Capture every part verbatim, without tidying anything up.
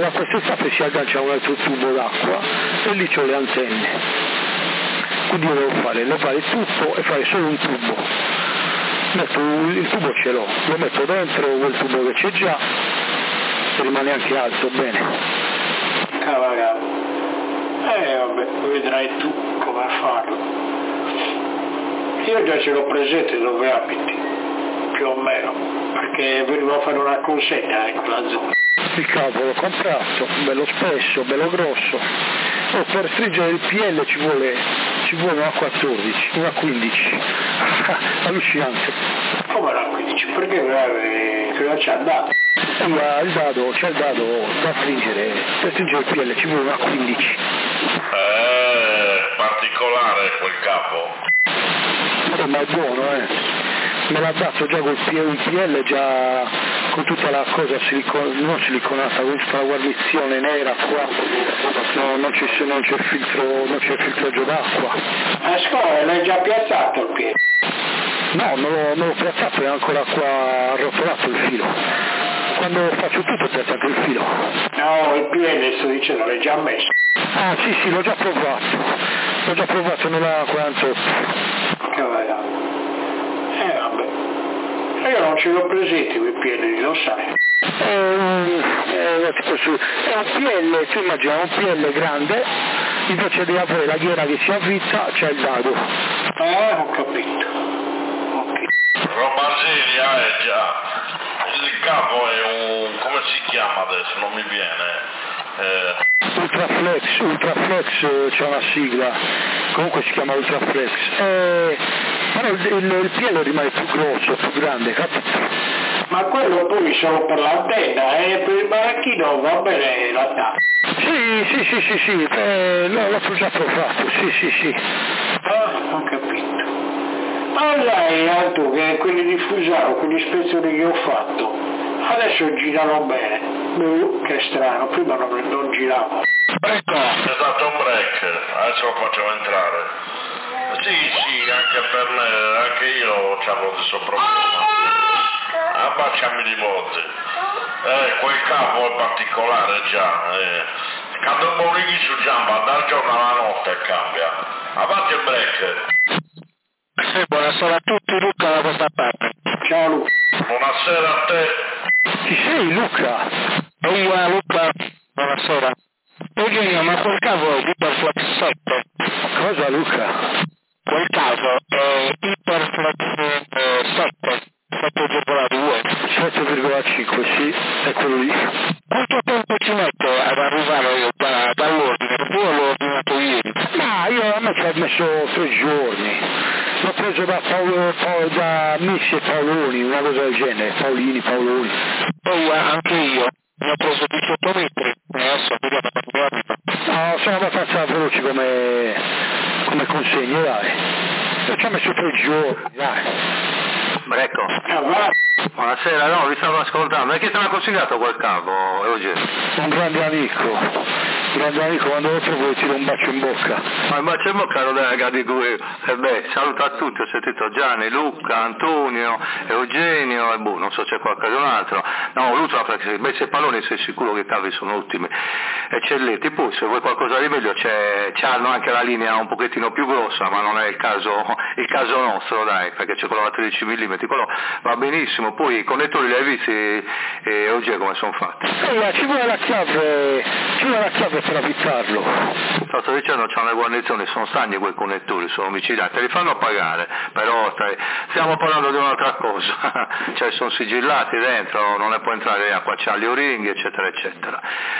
da quest'estate si aggancia un altro tubo d'acqua e lì c'ho le antenne. Quindi io devo fare, levare il tutto e fare solo un tubo. Metto il tubo ce l'ho, lo metto dentro quel tubo che c'è già e rimane anche alto, bene. Cavolo. Eh vabbè, vedrai tu come farlo. Io già ce l'ho presente dove abiti, più o meno, perché venivo a fare una consegna in quella zona. Il cavo l'ho comprato, bello spesso, bello grosso. Oh, per stringere il P L ci vuole, ci vuole una quattordici, una quindici. Allucinante. Come una quindici? Perché eh, cosa c'è dato? Eh, il dado, c'è il dado da stringere, per stringere il P L ci vuole una quindici. Eh, particolare quel capo. Eh, ma è buono, eh. Me l'ha dato già col P L, già con tutta la cosa silicon- non siliconata, con tutta la guarnizione nera qua, no, non, c'è, non c'è filtro, non c'è filtraggio d'acqua. A scuola l'hai già piazzato il piede? No, non l'ho, non l'ho piazzato, è ancora qua arrotolato il filo. Quando faccio tutto piazzo anche il filo. No, il P L sto dicendo l'hai già messo. Ah sì sì, l'ho già provato, l'ho già provato nella quarantotto. Che vai. Eh vabbè, io non ce l'ho presente quei piedi, lo sai. È un, è, tipo su, è un P L, tu immagina un P L grande, invece di avere la ghiera che si avvita c'è il dado. Eh, ho capito. Ok. Robaseria è già, il capo è un, come si chiama adesso, non mi viene. Eh. Ultraflex, Ultraflex c'è una sigla, comunque si chiama Ultraflex. Eh, però il, il, il P L rimane più grosso, più grande, capito? Ma quello poi solo per l'antenna, e eh? Per il baracchino va bene la tappa. Sì, sì, sì, sì, sì, eh, l'ho, l'ho già provato, sì, sì, sì. Ah, ho capito. Ma lei, Anto, che quelli di Fusaro, quegli ispezioni che ho fatto, adesso girano bene. Beh, che strano, prima non, non giravano. Ecco, è stato un break, adesso lo facciamo entrare. Sì, sì, anche per me, anche io ho lo stesso problema. Abbacciami di volte. Eh, quel capo è particolare già. Eh. Quando morighi su gamba, dal giorno alla notte cambia. Avanti il break. Sì, buonasera a tutti, Luca da questa parte. Ciao Luca. Buonasera a te. Chi sei, Luca? Ehi, Luca, buonasera. Eugenio, ma quel cavo è Hyperflex sette? Cosa, Luca? Quel caso è Hyperflex sette, sette virgola due. sette virgola cinque, sì, è quello lì. Quanto tempo ci mette ad arrivare da, dall'ordine? Perché io l'ho ordinato ieri. Ma io a me ci ho messo tre giorni. L'ho preso da Paolo, Paolo da Missi e Paoloni, una cosa del genere, Paolini, Paoloni. Poi anche io ne ho preso diciotto metri, e adesso vediamo quando arriva. No, sono abbastanza veloci come, come consegne, dai. E ci ho messo tre giorni, dai. Ecco. Ah, va. Buonasera, no, vi stavo ascoltando. E chi te l'ha consigliato quel capo, Eugenio? Un grande amico, un grande amico, quando lo trovo gli tiro un bacio in bocca. Ma il bacio in bocca lo delega di cui... E beh, saluto a tutti, ho sentito Gianni, Luca, Antonio, Eugenio, e boh, non so se c'è qualcun altro. No, l'ultimo perché se se palloni sei sicuro che i cavi sono ottimi, eccellenti. Poi se vuoi qualcosa di meglio c'è, c'hanno anche la linea un pochettino più grossa, ma non è il caso, il caso nostro, dai, perché c'è quello da tredici millimetri, quello va benissimo. Poi i connettori li hai visti, e oggi come sono fatti? Eh, ci vuole la chiave, ci vuole la chiave per avvitarlo. Sto dicendo, c'hanno le guarnizioni, sono stagni quei connettori, sono omicidi, te li fanno pagare, però stai, stiamo parlando di un'altra cosa, cioè sono sigillati dentro, non ne può entrare acqua, c'ha gli oringhi, eccetera, eccetera.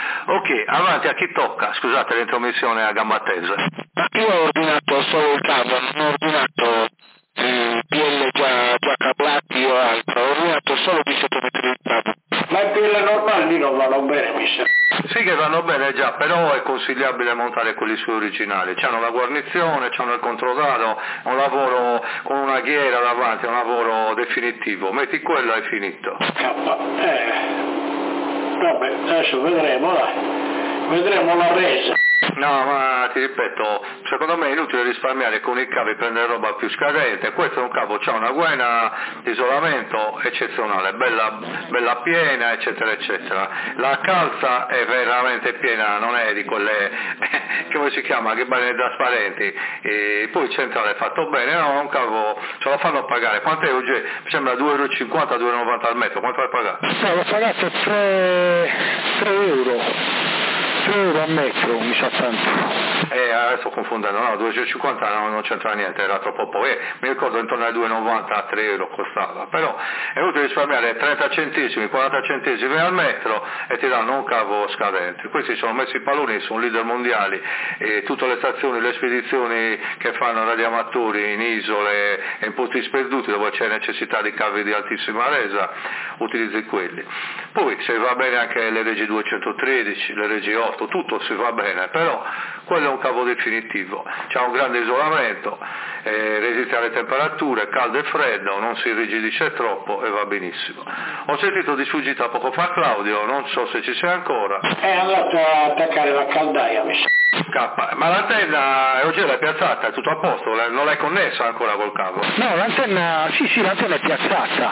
Ok, avanti, a chi tocca? Scusate l'intromissione a gamba tesa. Ma io ho ordinato solo il cavo, non ho ordinato eh, P L già, già cablati o altro, ho ordinato solo diciotto metri di cavo. Ma i P L normali lì non vanno bene, mi sa. Sì che vanno bene già, però è consigliabile montare quelli suoi originali, c'hanno la guarnizione, c'hanno il controllado, è un lavoro con una ghiera davanti, è un lavoro definitivo, metti quello e è finito. Eh, vabbè, adesso vedremo, dai. Vedremo la resa. No, ma ti ripeto, secondo me è inutile risparmiare con i cavi e prendere roba più scadente. Questo è un cavo, c'ha una guena di isolamento eccezionale, bella, bella piena, eccetera, eccetera. La calza è veramente piena, non è di quelle, come si chiama, che bene trasparenti. E poi il centrale è fatto bene, no, è un cavo, ce lo fanno pagare. Quanto è oggi? Mi sembra due e cinquanta euro, due e novanta al metro, quanto l'hai pagato? No, l'ho pagato tre euro. tre euro a metro, mi sa tanto. Eh, adesso confondendo, no, due e cinquanta no, non c'entra niente, era troppo poco, eh, mi ricordo intorno ai due e novanta a tre euro costava, però è utile risparmiare trenta centesimi, quaranta centesimi al metro e ti danno un cavo scadente. Questi sono messi i palloni, sono leader mondiali e tutte le stazioni, le spedizioni che fanno radioamatori in isole e in posti sperduti dove c'è necessità di cavi di altissima resa, utilizzi quelli. Poi se va bene anche le regi duecentotredici, le regi otto, tutto si va bene, però quello è un cavo definitivo, c'ha un grande isolamento, eh, resiste alle temperature, caldo e freddo, non si irrigidisce troppo e va benissimo. Ho sentito di sfuggita poco fa Claudio, non so se ci sei ancora. È andato a attaccare la caldaia, mi sa. Scappa. Ma l'antenna oggi l'hai piazzata, è tutto a posto, non l'hai connessa ancora col cavo? No, l'antenna, sì sì, l'antenna è piazzata,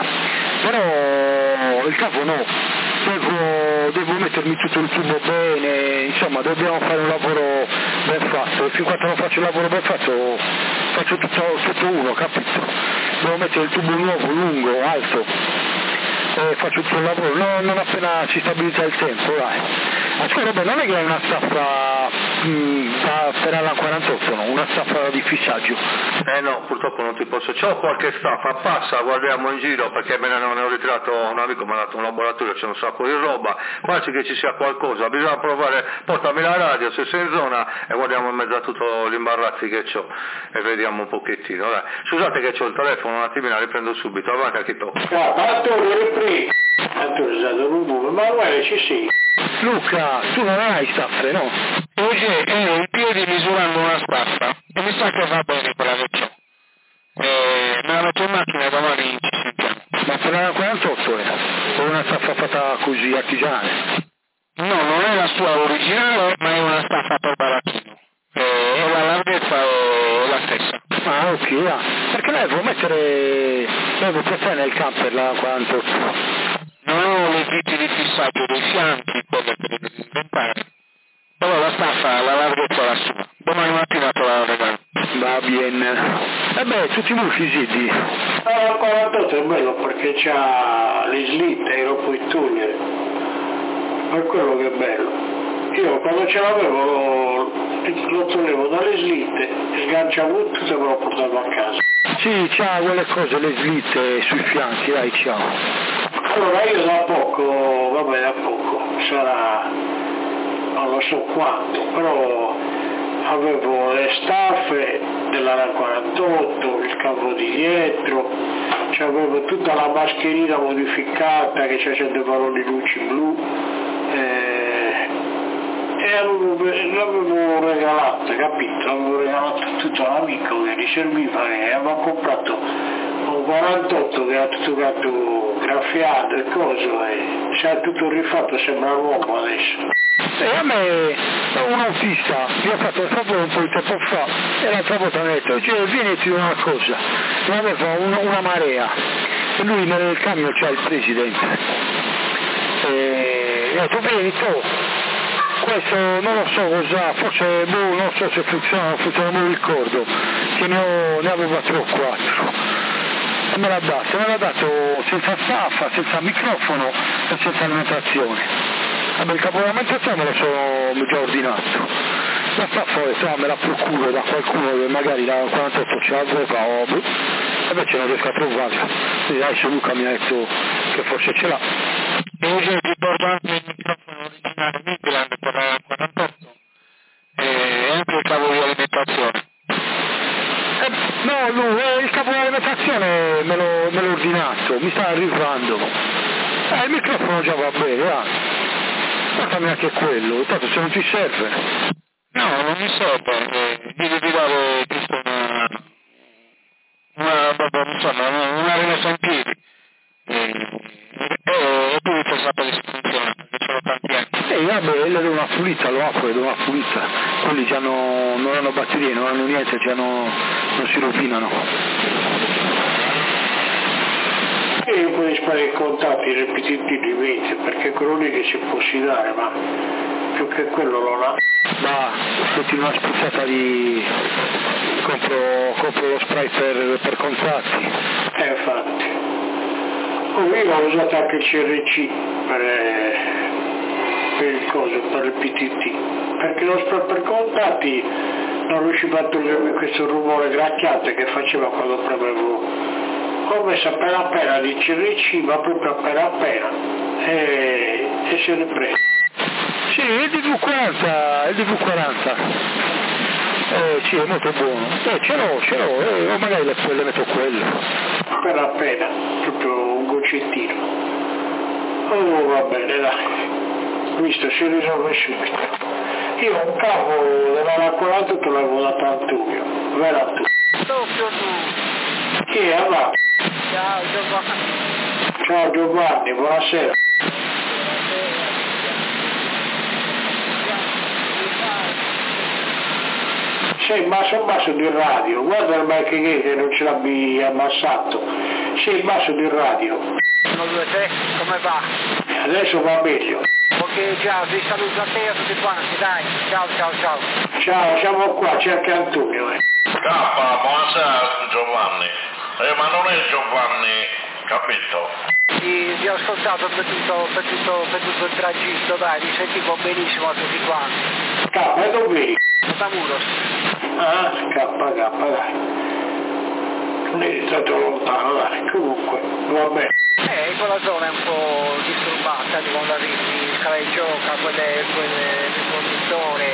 però il cavo no, devo, devo mettermi tutto il tubo bene, insomma dobbiamo fare un lavoro ben fatto, e fin quando non faccio il lavoro ben fatto faccio tutto, tutto uno, capito? Devo mettere il tubo nuovo, lungo, alto, e faccio tutto il lavoro, no, non appena si stabilizza il tempo, dai. Ascolta, beh, non è che è una staffa mh, da, per alla quarantotto, no? Una staffa di fissaggio. Eh no, purtroppo non ti posso, c'ho qualche staffa, passa, guardiamo in giro perché me ne ho ritirato un amico, mi ha dato un laboratorio, c'è un sacco di roba, quasi che ci sia qualcosa, bisogna provare, portami la radio se sei in zona e guardiamo in mezzo a tutto l'imbarazzi che c'ho e vediamo un pochettino, dai. Scusate che c'ho il telefono, un attimino, riprendo subito, avanti a chi tocca. Ah, Antonio, riprendi. Antonio è stato un buco, ma guarda ci sei. Luca, tu non hai staffe, no? Oggi io in piedi misurando una staffa e mi sa che va bene quella che c'ho. Eh, me la metto in macchina e domani ci sentiamo. Ma per la quarantotto era? O una staffa fatta così, artigianale? No, non è la sua originale, ma è una staffa per barattino. Eh, e la larghezza è la stessa. Ah, ok, ah. Perché lei devo mettere, devo portare nel camper la quarantotto. Non ho le viti di fissaggio dei fianchi, quelle che devo inventare. Però la staffa, la larghezza è la sua. Domani mattina te la regalo. Va bene. E beh, tutti i buchi ziddi. Ah, la quarantotto è bello perché c'ha le slitte e lo puoi togliere. Per quello che è bello. Io quando ce l'avevo lo, lo toglievo dalle slitte, sganciavo tutto e me lo portavo a casa. Sì, c'ha quelle cose, le slitte sui fianchi, dai, ciao. Allora io da poco, vabbè da poco, sarà, non lo so quanto, però avevo le staffe della quarantotto, il cavo di dietro, avevo tutta la mascherina modificata che c'è dei palloni luci blu, eh, e avevo, l'avevo regalata, capito? L'avevo regalato tutto l'amico che gli serviva e aveva comprato un quarantotto che era tutto gatto graffiato e coso e c'era tutto rifatto, sembra nuovo adesso. E a me un autista mi ha fatto il favore un po' di tempo fa e l'altra volta mi ha detto, cioè, vieni e ti dico una cosa, mi aveva una, una marea e lui nel camion c'ha il presidente e mi ha detto vieni tu, questo non lo so cosa, forse boh, non so se funziona, non funziona, non mi ricordo, che ne, ho, ne avevo tre o quattro. E me l'ha dato, me l'ha dato senza staffa, senza microfono e senza alimentazione. Vabbè, il capolamentazione me lo sono già ordinato. La staffa ah, me la procuro da qualcuno che magari la quarantotto ce l'aveva o boh, e invece non riesco a trovarla. Quindi adesso Luca mi ha detto che forse ce l'ha. E oggi ti porto anche il microfono originale Midland per la quarantotto e anche il cavo di alimentazione. Eh, no, lui, eh, il capo dell'alimentazione me l'ho, me l'ho ordinato, mi sta arrivando. Eh, il microfono già va bene, dai. Portami anche quello, tanto se non ti serve. No, non mi serve, eh, devi tirare giusto una, una, insomma, una rimessa in piedi. E, e, e tu ti fai sapere se funziona, perché ce l'ho tanti anni. E vabbè, le do una pulita, lo apro e do una pulita. Quelli già non hanno batterie, non hanno niente, già non, non si rovinano. E un po' di spari contatti ripetitivi mente, perché quello lì che ci può si dare, ma più che quello non ha. Ma metti una spruzzata di... compro, compro lo spray per, per contatti. Eh, infatti. Oh, io ho usato anche il C R C per, eh, per il coso, per il P T T, perché lo spray per contatti non riuscivo a togliermi questo rumore gracchiante che faceva quando premevo. Ho messo appena appena di C R C, ma proprio appena appena, e, e se ne prende. Sì, il D V quaranta, il D V quaranta. Eh, sì, è molto buono. Eh, ce l'ho, ce l'ho, eh, o magari le, le metto quello. Appena appena, proprio un goccettino. Oh, va bene, dai. Visto, si risolve subito. Io un cavo della quaranta te l'avevo dato a Antonio, vero tu? Doppio tu. Chi è? Va? Ciao Giovanni. Ciao Giovanni, buonasera. Sei basso in basso di radio, guarda il mic che non ce l'abbi abbassato, sei in basso di radio. uno, due, tre, come va? Adesso va meglio. Ok, ciao, vi saluto a te e a tutti quanti, dai, ciao ciao ciao. Ciao, siamo qua, c'è anche Antonio. Eh. K, buonasera Giovanni. Eh, ma non è Giovanni, capito? Sì, vi ho ascoltato per tutto, per tutto, per tutto il tragitto, dai, vi sentivo benissimo a tutti quanti. K, e dove vieni? Da Muros. Ah, K, K, dai. Non è stato lontano, dai, comunque, va bene. Eh, quella zona è un po' disturbata, di quando arrivi, scala di gioca, quelle, quelle, il conduttore,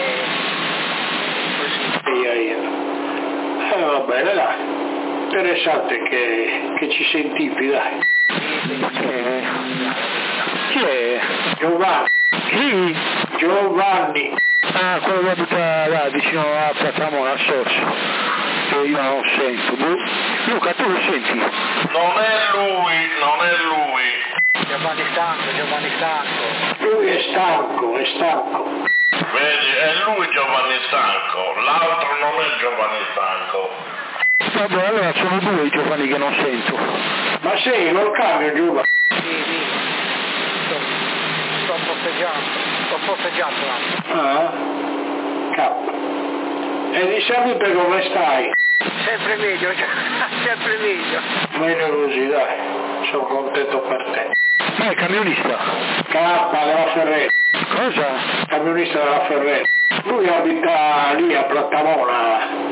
così. Ia, ia. Eh, va bene, dai. Interessante che, che ci sentivi, dai. Eh, chi è? Giovanni. Chi? Giovanni. Ah, quello che abita là vicino a Piazzamona, a Sorso. Che io non sento. Luca, tu lo senti? Non è lui, non è lui. Giovanni Stanco, Giovanni Stanco. Lui è stanco, è stanco. Vedi, è lui Giovanni Stanco, l'altro non è Giovanni Stanco. Vabbè, allora sono due i Giovanni che non sento. Ma sei, lo cambio Giovanni. Sì, sì. Sto, sto posteggiando, sto posteggiando un attimo. Ah, K. E di salute come stai? Sempre meglio, sempre meglio. Meglio così, dai. Sono contento per te. Ma è camionista. K della Ferrera. Cosa? Camionista della Ferrera. Lui abita lì a Plattamona.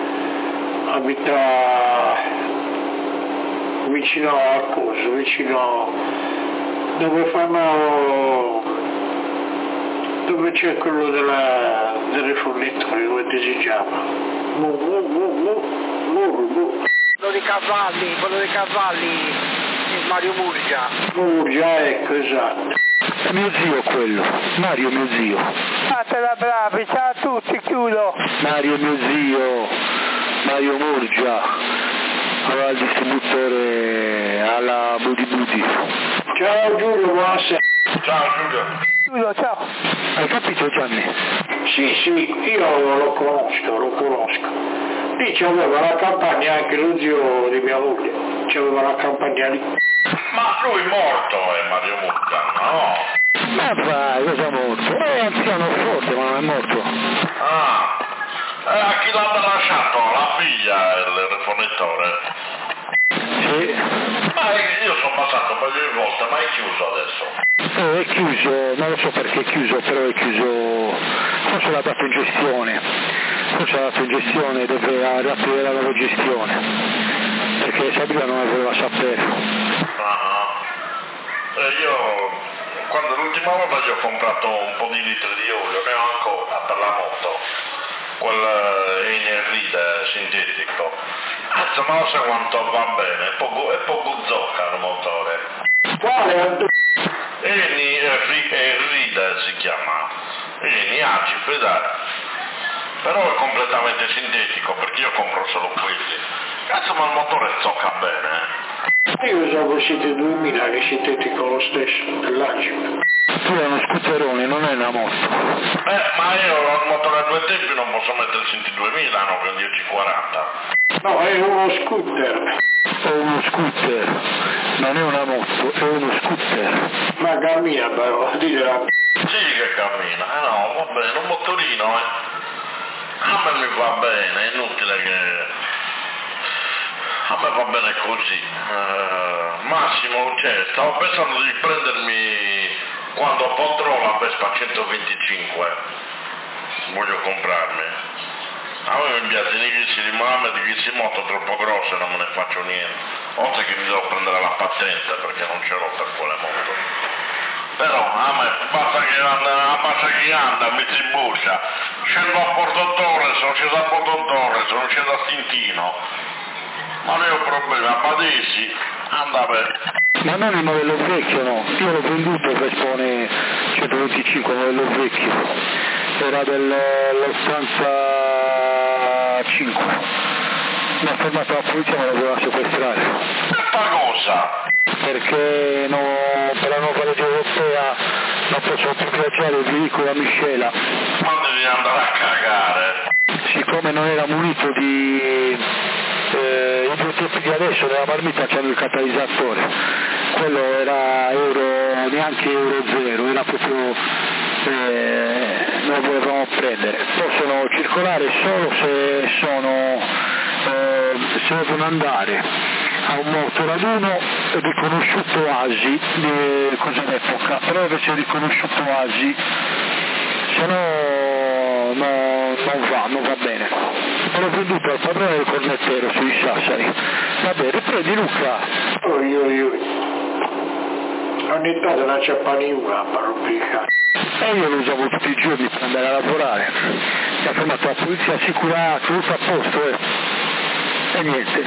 Abita vicino al coso, vicino dove fanno, dove c'è quello della, delle forniture, come si chiama? Mu, mu, mu, mu, mu, mu. Quello dei cavalli, quello dei cavalli, il Mario Murgia. Murgia, ecco, esatto. È mio zio quello. Mario mio zio. Fatela bravi, ciao a tutti, chiudo. Mario mio zio. Mario Murgia, aveva il distributore alla Budi Budi. Ciao Giulio, buonasera. Ciao Giulio. Chiudo, ciao. Hai capito Gianni? Sì, sì, io lo conosco, lo conosco. Lì c'aveva la campagna anche lo zio di mia moglie, c'aveva la campagna lì. Ma lui è morto, è Mario Murgia, no? Ma vai, cosa è morto? È anziano forte, ma non è morto. Ah, eh, a chi l'ha lasciato? La figlia, il rifornitore? Sì. Ma io sono passato un paio di volte, ma è chiuso adesso. Eh, è chiuso, non lo so perché è chiuso, però è chiuso, forse l'ha dato in gestione, forse l'ha dato in gestione, deve riaprire la nuova gestione, perché Sabrina non ne voleva sapere. Ah, eh, io, quando l'ultima volta gli ho comprato un po' di litri di olio, ne ho ancora per la moto, quel Eneride sintetico. Cazzo, ma non so quanto va bene, è poco, è poco zocca il motore. Quale? Eneride si chiama, Eni Agip, dai. Però è completamente sintetico perché io compro solo quelli. Cazzo, ma il motore zocca bene. Io usavo il sito duemila che è sintetico lo stesso, dell'Agip. tu hai uno scooterone, non è una moto. Eh, ma io ho il motore a due tempi, non posso mettere il Sinti duemila, no, che è un dieci quaranta. No, è uno scooter. È uno scooter, non è una moto, è uno scooter. Ma cammina però, ditela. Sì che cammina, eh no, va bene, un motorino, eh. A me mi va bene, è inutile che... A me va bene così. Uh, Massimo, cioè, stavo pensando di prendermi, quando potrò, la Vespa centoventicinque. Voglio comprarmi. A me mi piace di chi si rimane, di chi si moto troppo grosse, non me ne faccio niente. Oltre che mi devo prendere la patente perché non ce l'ho per quelle moto. Però a me basta che anda, basta che anda, mi si buscia. Scendo a Porto Torres, sono sceso a Porto Torres, sono sceso a Stintino. Ma non ho problemi, a Padesi, anda bene. Ma non il modello vecchio, no. Io l'ho venduto il Vespone centoventicinque, il modello vecchio. Era dell'ottantacinque. Mi ha fermato la polizia e me lo voleva sequestrare. Questa cosa? Perché no, per la nuova legge europea non possono più viaggiare il veicolo a miscela. Ma devi andare a cagare. Siccome non era munito di... Eh, i due tempi di adesso nella marmita c'hanno il catalizzatore, quello era euro, neanche euro zero, era proprio, eh, non lo volevamo prendere. Possono circolare solo se sono, eh, se devono andare a un motoraduno riconosciuto A S I, di cosa d'epoca, però deve essere riconosciuto A S I, se no, no non va, non va bene. Me l'ho venduto al padrone del cornettero sui Sassari. Vabbè, riprendi Luca. Oi, oi, oi. Ogni tanto non c'è pane una per rompere. E io lo usavo tutti i giorni per andare a lavorare. Mi ha fermato la polizia, assicurato, tutto a posto, eh. E niente.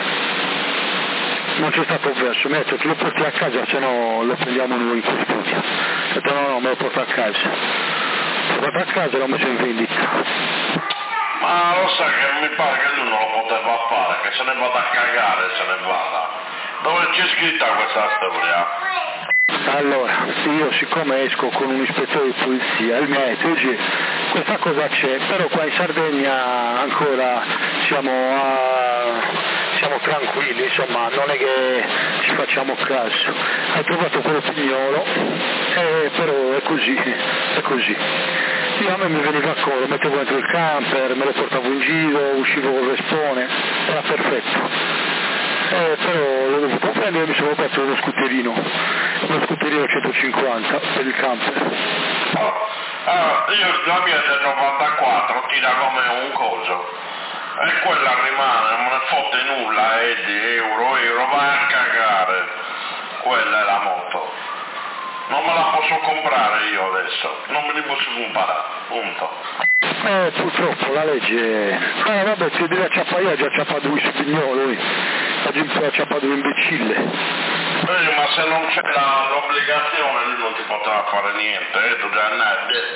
Non c'è stato verso, mi ha detto che lo porti a casa, se no lo prendiamo noi in custodia. Ho detto no, no, me lo porto a casa. L'ho portato a casa e l'ho messo in vendita. Ma lo sa che mi pare che lui non lo poteva fare, che se ne vada a cagare, se ne vada. Dove c'è scritta questa storia? Allora, io siccome esco con un ispettore di polizia, il mio ha detto, questa cosa c'è, però qua in Sardegna ancora siamo, a, siamo tranquilli, insomma, non è che ci facciamo caso. Hai trovato quello pignolo, eh, però è così, è così. Io a me mi veniva a colo, mettevo dentro il camper, me lo portavo in giro, uscivo col Vespone, era perfetto. Eh, però l'ho dovuto prendere e mi sono fatto uno scooterino, uno scooterino centocinquanta per il camper. Oh, allora, io la mia del novantaquattro tira come un coso e quella rimane, non me ne fotte nulla, e di euro, euro, vai a cagare, quella è la moto. Non me la posso comprare io adesso, non me li posso comprare, punto. Eh, purtroppo la legge... Eh, vabbè, ti devi acciappare, già acciappato lui su pignolo, lui. Ha già acciappato un imbecille. Eh, ma se non c'è la, l'obbligazione lui non ti potrà fare niente, eh, tu già andai,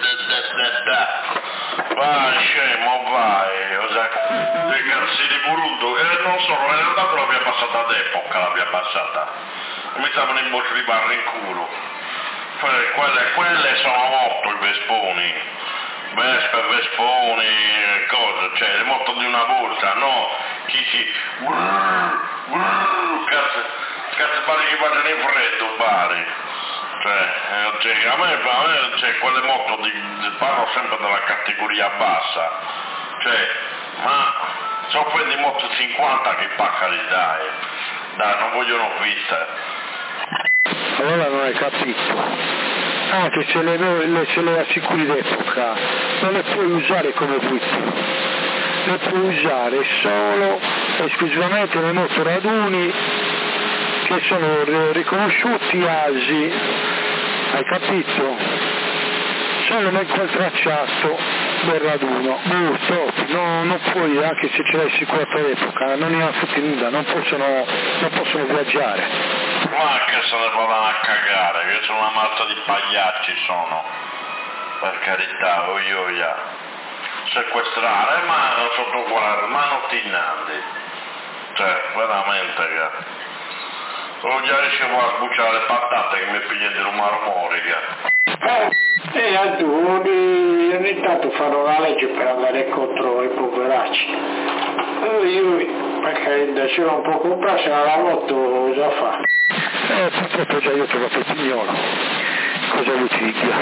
vai scemo, vai, dei cazzi di burruto, e non solo, è andato la via passata d'epoca, la via passata, mi stavano in bocca di barra in culo. Quelle, quelle sono moto i Vesponi, Vespe, Vesponi, cose, cioè le moto di una volta, no? Chi si... Cazzo, cazzo pare che vadano in freddo, pare. Cioè, cioè a me, a me cioè, quelle moto di, parlo sempre della categoria bassa, cioè, ma sono quelli moto cinquanta che pacca li dai, dai, non vogliono viste. Allora non hai capito. Anche se le, le, se le assicuri d'epoca non le puoi usare come vuoi tu, le puoi usare solo esclusivamente nei motoraduni che sono riconosciuti A S I, hai capito? Solo nel quel tracciato del raduno, boh, stop, no, non puoi, anche se ce l'hai assicurato all'epoca, non ne ha tutti nulla, non possono, non possono viaggiare. Ma che se ne vadano a cagare, che sono una mazza di pagliacci sono, per carità, oi oia. Sequestrare, ma sotto guardia, ma nottinandi, cioè, veramente, che... Oh, già riuscivo a sbucciare le patate che mi pigliano di un marmorica. Eh, e alcuni ogni tanto fanno una legge per andare contro i poveracci. E io, perché se non può comprarsi la moto, cosa fa? Eh, purtroppo già io ho trovato il pignolo. Cosa vuoi ti dica?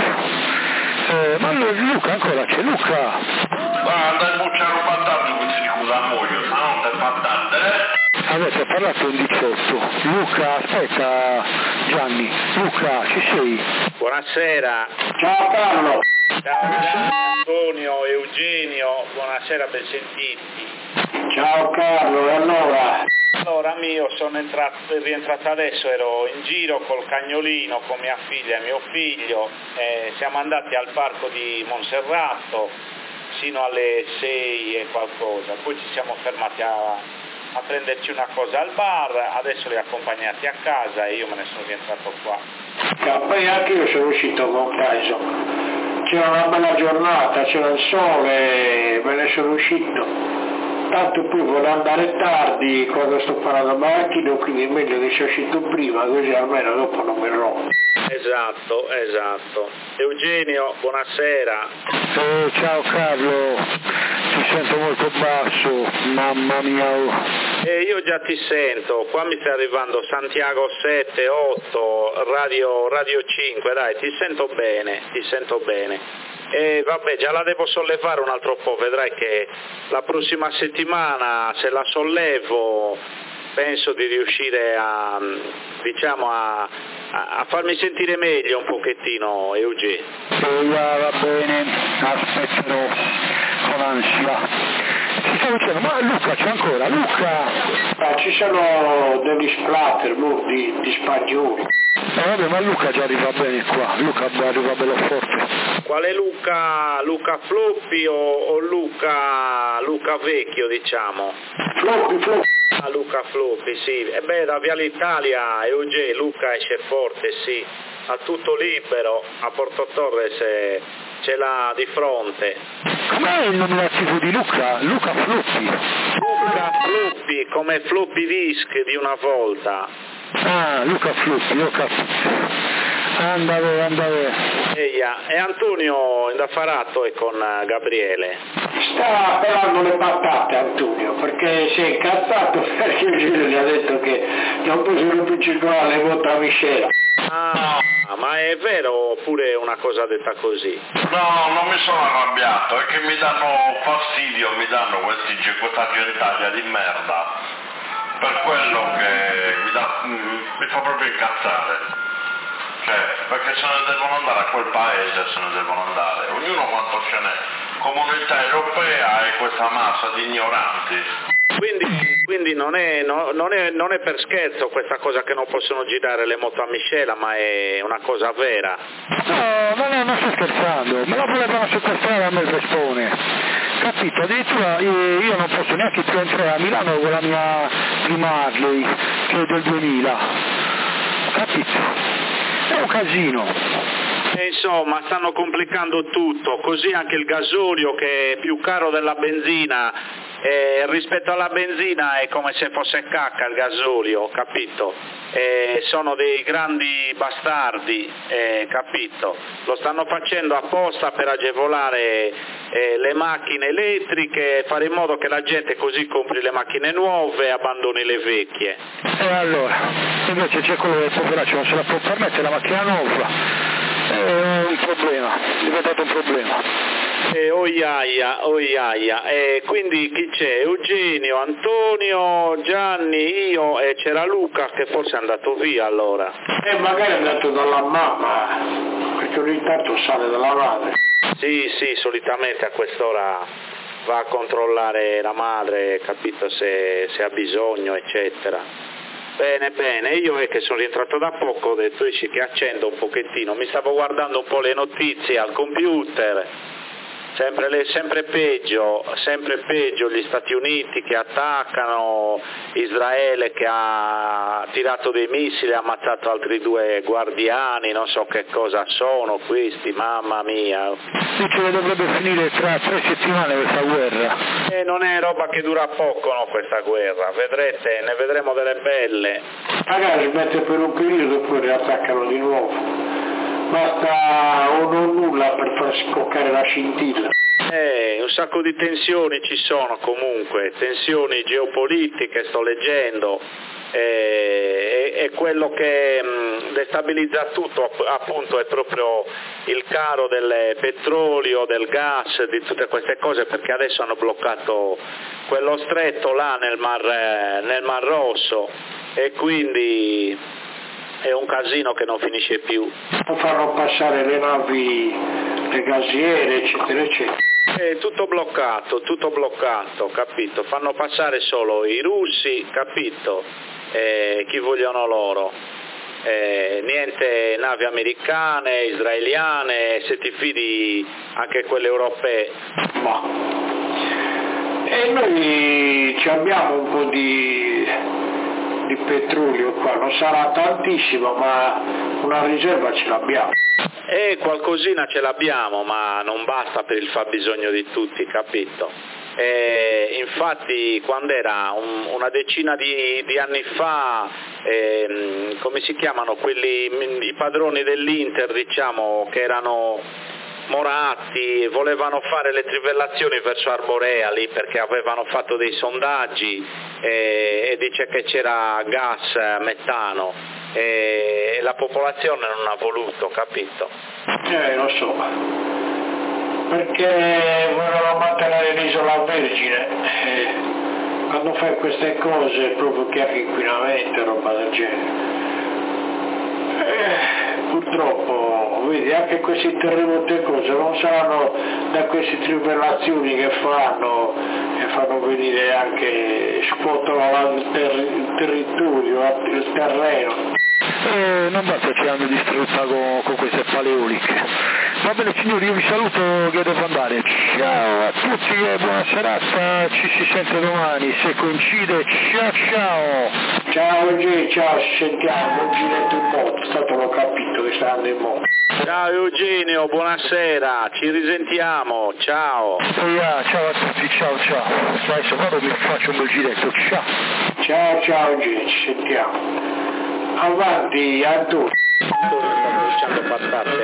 Eh, ma allora Luca ancora c'è, Luca! Ma andai a bucciare un vantaggio che si scusa a moglie, ma non te fa tanto, eh? Avete parlato in diciotto. Luca, aspetta, Gianni. Luca, ci sei? Buonasera. Ciao Carlo. Ciao Gianni, Antonio, Eugenio, buonasera, ben sentiti. Ciao Carlo, e allora? Allora, mio, sono entrato, rientrato adesso, ero in giro col cagnolino, con mia figlia e mio figlio, eh, siamo andati al parco di Monserrato sino alle sei e qualcosa, poi ci siamo fermati a, a prenderci una cosa al bar, adesso li ho accompagnati a casa e io me ne sono rientrato qua. E poi anche io sono uscito con Kaiso, c'era una bella giornata, c'era il sole, me ne sono uscito. Tanto poi volevo andare tardi quando sto parlando macchina, quindi è meglio che sia uscito prima, così almeno dopo non mi rompo. Esatto, esatto. Eugenio, buonasera. Oh, ciao Carlo, ti sento molto basso, mamma mia. Eh, io già ti sento, qua mi sta arrivando Santiago sette, otto, radio, radio cinque, dai, ti sento bene, ti sento bene. E vabbè, già la devo sollevare un altro po', vedrai che la prossima settimana, se la sollevo, penso di riuscire a, diciamo, a, a farmi sentire meglio un pochettino, Eugenio. Sì, va bene, aspetterò con ansia. Ti stavo dicendo, ma Luca c'è ancora, Luca! Ma ci sono degli splatter, boh, di, di spagnoli. Eh, vabbè, ma Luca già arriva bene qua, Luca arriva bello forte. Quale Luca? Luca Floppi o, o Luca, Luca vecchio, diciamo? Floppi, Floppi. Ah, Luca Floppi, sì. E beh, da Viale Italia, Eugenio, Luca esce forte, sì. A tutto libero, a Porto Torres eh, ce l'ha di fronte. Com'è il nominativo di Luca? Luca Floppi. Luca Floppi, come floppy disk di una volta. Ah, Luca Floppi, ho capito. Andavo, andavo. Eia, e Antonio Indaffarato è con Gabriele. Sta pelando le patate Antonio, perché si è incazzato perché Gino gli ha detto che non possono più circolare le moto a Michela. Ah, ma è vero oppure una cosa detta così? No, non mi sono arrabbiato, è che mi danno fastidio, mi danno questi, questa gentaglia di merda. Per quello che mi, dà, mi fa proprio incazzare. Cioè, perché se ne devono andare a quel paese, se ne devono andare. Ognuno quanto ce n'è. Comunità europea e questa massa di ignoranti. Quindi, quindi non, è, no, non, è, non è per scherzo questa cosa che non possono girare le moto a miscela, ma è una cosa vera. No, no, no, non sto scherzando, me la volevano sequestrare a Melvespone. Capito? Addirittura io, io non posso neanche più entrare a Milano con la mia prima Harley, che è del duemila. Capito? È un casino. E insomma, stanno complicando tutto, così anche il gasolio che è più caro della benzina, eh, rispetto alla benzina è come se fosse cacca il gasolio, capito? Eh, sono dei grandi bastardi, eh, capito? Lo stanno facendo apposta per agevolare eh, le macchine elettriche, fare in modo che la gente così compri le macchine nuove e abbandoni le vecchie. E allora, invece c'è quello del poveraccio, non se la può permettere la macchina nuova. È un problema, è diventato un problema. Eh, oiaia, oiaia. E quindi chi c'è? Eugenio, Antonio, Gianni, io e c'era Luca che forse è andato via allora. E magari è andato dalla mamma, perché ogni tanto sale dalla madre. Sì, sì, solitamente a quest'ora va a controllare la madre, capito, se, se ha bisogno, eccetera. Bene, bene, io è che sono rientrato da poco, ho detto esci che accendo un pochettino, mi stavo guardando un po' le notizie al computer, sempre, le, sempre peggio, sempre peggio, gli Stati Uniti che attaccano, Israele che ha tirato dei missili e ha ammazzato altri due guardiani, non so che cosa sono questi, mamma mia. Dice che dovrebbe finire tra tre settimane questa guerra. E non è roba che dura poco, no, questa guerra, vedrete, ne vedremo delle belle. Magari smette per un periodo e poi riattaccano di nuovo. basta o non nulla per far scoccare la scintilla. Eh, un sacco di tensioni ci sono comunque, tensioni geopolitiche sto leggendo, eh, e, e quello che mh, destabilizza tutto appunto è proprio il caro del petrolio, del gas, di tutte queste cose, perché adesso hanno bloccato quello stretto là nel Mar, nel Mar Rosso e quindi è un casino che non finisce più. Non fanno passare le navi, le gaziere, eccetera, eccetera. È tutto bloccato, tutto bloccato, capito? Fanno passare solo i russi, capito? Eh, chi vogliono loro. Eh, niente navi americane, israeliane, se ti fidi anche quelle europee. Ma. E noi ci abbiamo un po' di, di petrolio qua, non sarà tantissimo, ma una riserva ce l'abbiamo. E qualcosina ce l'abbiamo, ma non basta per il fabbisogno di tutti, capito? E infatti quando era un, una decina di, di anni fa, eh, come si chiamano quelli, i padroni dell'Inter, diciamo, che erano Moratti, volevano fare le trivellazioni verso Arborea lì perché avevano fatto dei sondaggi eh, e dice che c'era gas metano e la popolazione non ha voluto, capito? Eh, lo so, perché volevano mantenere l'isola Vergine, eh, quando fai queste cose proprio che anche inquinamento e roba del genere. Eh, purtroppo, vedi, anche questi terremoti e cose non saranno da queste trivellazioni che fanno e fanno venire anche, scuotono il, ter- il territorio, il terreno. Eh, non basta ci hanno distrutta con, con queste paleoliche. Va bene signori, io vi saluto che devo andare. Ciao a tutti e buona serata, ci si sente domani, se coincide, ciao ciao! Ciao G, ciao, ci sentiamo, non giretto in moto, stato l'ho capito che sta andando in moto. Ciao Eugenio, buonasera, ci risentiamo, ciao! Yeah, ciao a tutti, ciao ciao! Adesso vado mi faccio un bel giretto, ciao! Ciao ciao G, ci sentiamo. Avanti Antonio. Sto facendo patate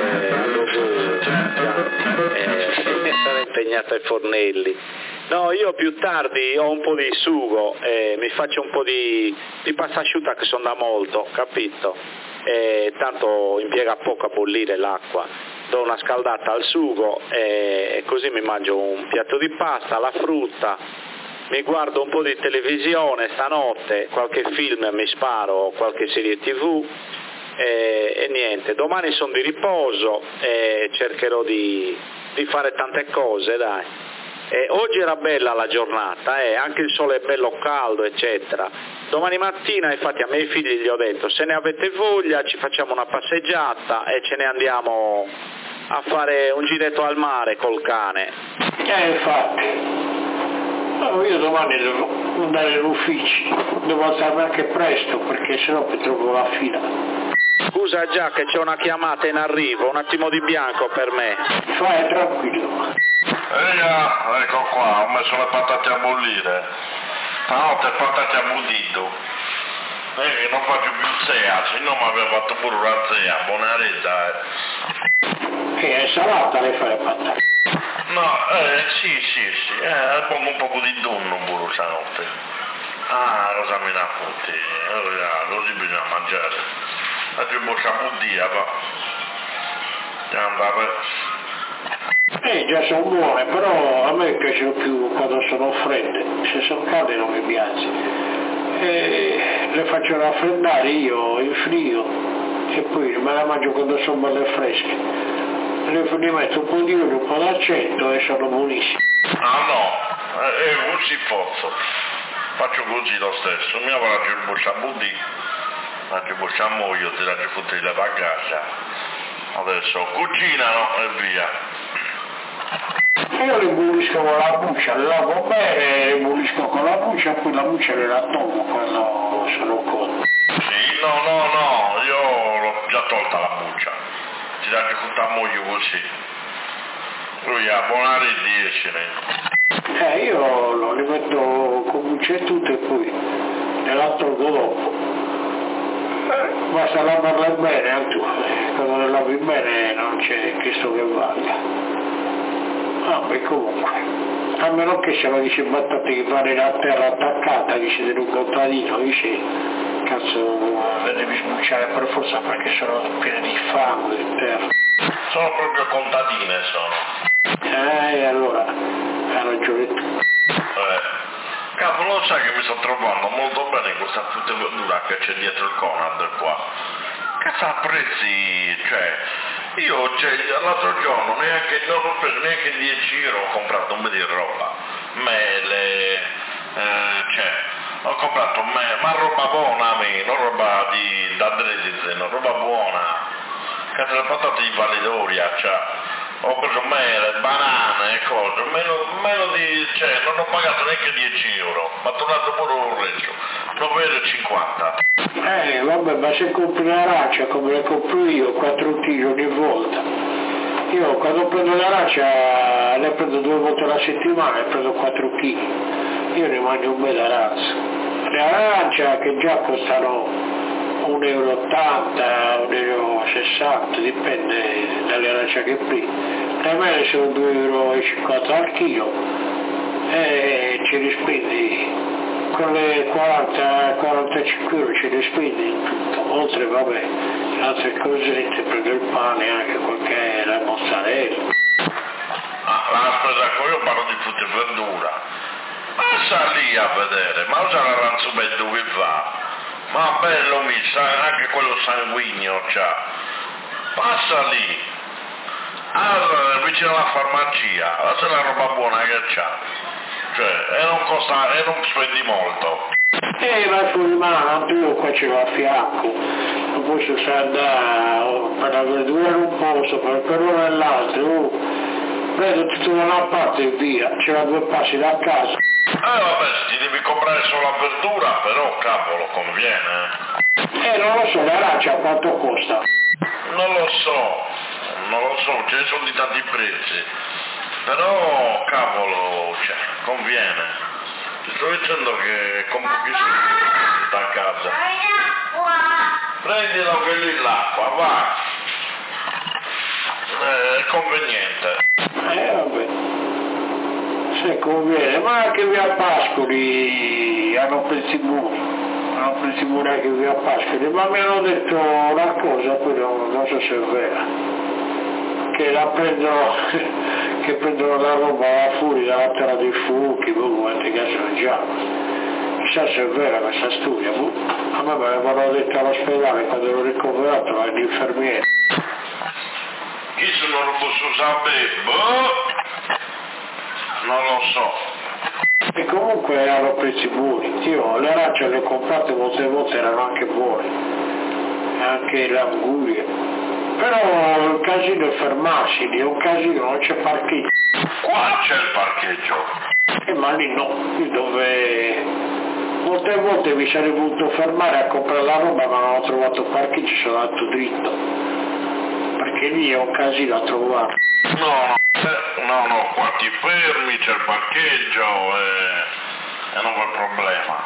e sarà impegnata ai fornelli. No, io più tardi ho un po' di sugo, eh, mi faccio un po' di, di pasta asciutta che sono da molto, capito? E tanto impiega poco a bollire l'acqua. Do una scaldata al sugo e così mi mangio un piatto di pasta, la frutta. Mi guardo un po' di televisione stanotte, qualche film mi sparo, qualche serie tv e, e niente, domani sono di riposo e cercherò di, di fare tante cose, dai. E oggi era bella la giornata, eh, anche il sole è bello caldo, eccetera. Domani mattina, infatti, a miei figli gli ho detto, se ne avete voglia ci facciamo una passeggiata e ce ne andiamo a fare un giretto al mare col cane. Eh, infatti. No, io domani devo andare in ufficio, devo alzarmi anche presto perché sennò poi trovo la fila. Scusa già che c'è una chiamata in arrivo, un attimo di bianco per me. Fai tranquillo. Eia, ecco qua, ho messo le patate a bollire. Stanotte patate a bollito. Eh, non faccio più zea, se no mi aveva fatto pure una zea, buona resa. Eh, è salata le fai le patate. No, eh, sì, sì, sì, eh, pongo un po' di donno pure stanotte. Ah, cosa mi racconti? Eh, così bisogna mangiare. Oggi bocciamo un dia, va. Andava. Eh, già sono buone, però a me piacciono più quando sono fredde. Se sono calde non mi piace. Eh, le faccio raffreddare io in frigo e poi me la mangio quando sono belle fresche. Le metto un po' di olio, un po' d'aceto e sono buonissime. Ah no, è eh, così pozzo. Faccio così lo stesso. Mi avrà il bocciambudì, anche il bocciamoglio, tirare fuori le bagaglie. Adesso cucinano e via. Io le pulisco con la buccia, le lavo bene, le pulisco con la buccia, poi la buccia le la tolgo quando sono cotte. Sì, no, no, no, io l'ho già tolta la buccia. Tirare fuori a moglio così. Lui ha buona riesce. Eh, io lo li metto con buccia e tutto e poi le la tolgo dopo. basta lavarla bene, eh, tu. Quando le lavi bene non c'è Cristo che valga. Ah, beh, comunque, a meno che se lo dice battate che fare la terra attaccata, dice di un contadino, dice, cazzo, le devi sbucciare per forza perché sono piene di fango di terra. Sono proprio contadine, sono. Eh, allora, hai ragione tu. Eh. Cavolo, sai che mi sto trovando molto bene in questa frutta e verdura che c'è dietro il Conad qua. Cazzo a prezzi, cioè, io cioè, l'altro giorno neanche, non ho preso neanche dieci euro, ho comprato un po' di roba, mele, eh, cioè, ho comprato me, ma roba buona a me, non roba di, da Dresden, roba buona. Cazzo le patate di Validoria, cioè. Ho preso mele, banane e cose, meno, meno di, cioè non ho pagato neanche dieci euro, ma tornato pure un reggio, nove euro e cinquanta. Eh, vabbè, ma se compri l'arancia come le compro io, quattro chili ogni volta. Io quando prendo l'arancia ne prendo due volte alla settimana e prendo quattro chili. Io ne mangio un bel arazzo. Le arance che già costano un euro e ottanta, un euro e sessanta, dipende dalle arance che prendi. Le mele sono due euro e cinquanta al chilo e ci rispendi quelle quaranta quarantacinque euro ce le spendi in tutto, oltre vabbè altre cosette, prendo il pane, anche qualche la mozzarella. Ah, la spesa qua io parlo di frutta e verdura. Passa lì a vedere, ma usa l'aranzo bello dove va. Ma bello mi sa, anche quello sanguigno c'ha. Passa lì, allora, vicino alla farmacia, questa è la roba buona che c'ha. Cioè, e non costa, e non spendi molto. Eh, vai fuori mano, io qua ce l'ho a fianco, non posso se andare per la verdura non posso, per per uno e l'altro, oh, prendo tutto da una parte e via, ce l'ho due passi da casa. Eh vabbè, se ti devi comprare solo la verdura, però cavolo, conviene. Eh, non lo so, l'arancia quanto costa? Non lo so, non lo so, ce ne sono di tanti prezzi. Però, cavolo, cioè, conviene. Ti sto dicendo che con pochissimi da casa. Prendilo che lì l'acqua, vai. È conveniente. Eh, vabbè. Se conviene, ma anche via Pascoli hanno prezzi buoni, hanno prezzi buoni anche via Pascoli, ma mi hanno detto una cosa, poi non, non so se è vera, che la prendono, che prendono la roba fuori dalla terra dei fuochi, boh, quante case mangiamo. Chissà se è vera questa storia, boh. A me me l'avevano detto all'ospedale quando ero ricoverato all'infermiera. Chi se non lo posso sapere, boh. Non lo so. E comunque erano prezzi buoni. Io le arance le ho comprate molte volte, erano anche buone. Anche le angurie. Però il casino è fermarsi, è un casino, non c'è parcheggio. Qua c'è il parcheggio. E ma lì no, lì dove molte volte mi sarei voluto fermare a comprare la roba ma non ho trovato parcheggio, sono andato dritto. Perché lì è un casino a trovare. No, no, no, qua ti fermi, c'è il parcheggio e, e non c'è problema.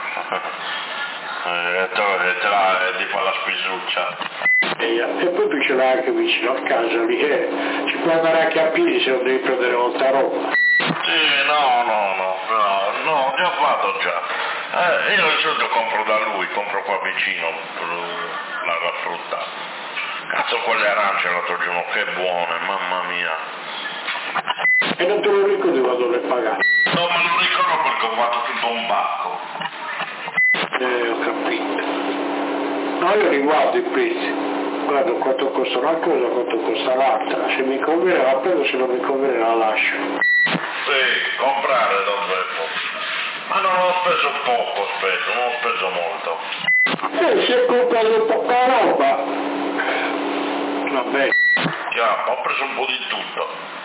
E te, e te la, e ti fa la spisuccia. E, e poi qui ce l'hai anche vicino a casa, lì eh, ci puoi andare anche a piedi se non devi prendere molta roba. Sì, no, no, no, no, no, già vado già. Eh, io di solito compro da lui, compro qua vicino la, la frutta. Cazzo quelle arance l'altro giorno, che buone, mamma mia. E non te lo ricordi quando le pagate? No, me lo ricordo perché ho fatto tutto un bacco. Eh, ho capito. No, io riguardo i prezzi. Guardo quanto costa una cosa, quanto costa l'altra. Se mi conviene la prendo, se non mi conviene la lascio. Sì, comprare dovevo. Ma non ho speso poco, ho speso, non ho speso molto. Eh, se comprato poca roba. Vabbè. Già, ho preso un po' di tutto.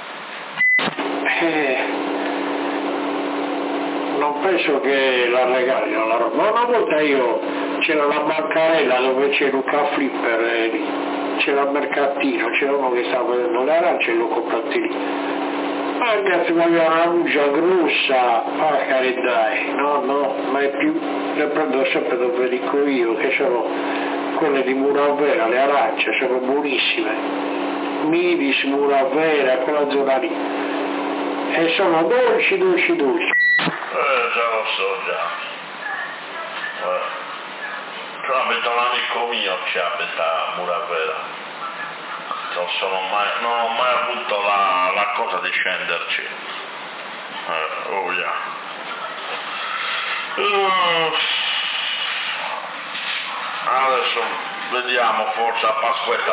Eh, non penso che la regalino la roba. Una volta io c'era la bancarella dove c'è Luca Flipper, eh, lì. C'era il mercatino, c'era uno che stava vendendo le arance e l'ho comprato lì. Ma ragazzi, ma aveva una bugia grossa, ah carità, no, no, mai più, le prendo sempre dove dico io, che sono quelle di Muravera, le arance, sono buonissime. Miris, Muravera, quella zona lì. E sono dolci, dolci, dolci. Eh, già lo so, già. Eh. Però abita un amico mio che abita a Muravera. Non, sono mai, non ho mai avuto la, la cosa di scenderci. Eh, oh yeah. Uh, adesso vediamo, forse a Pasquetta.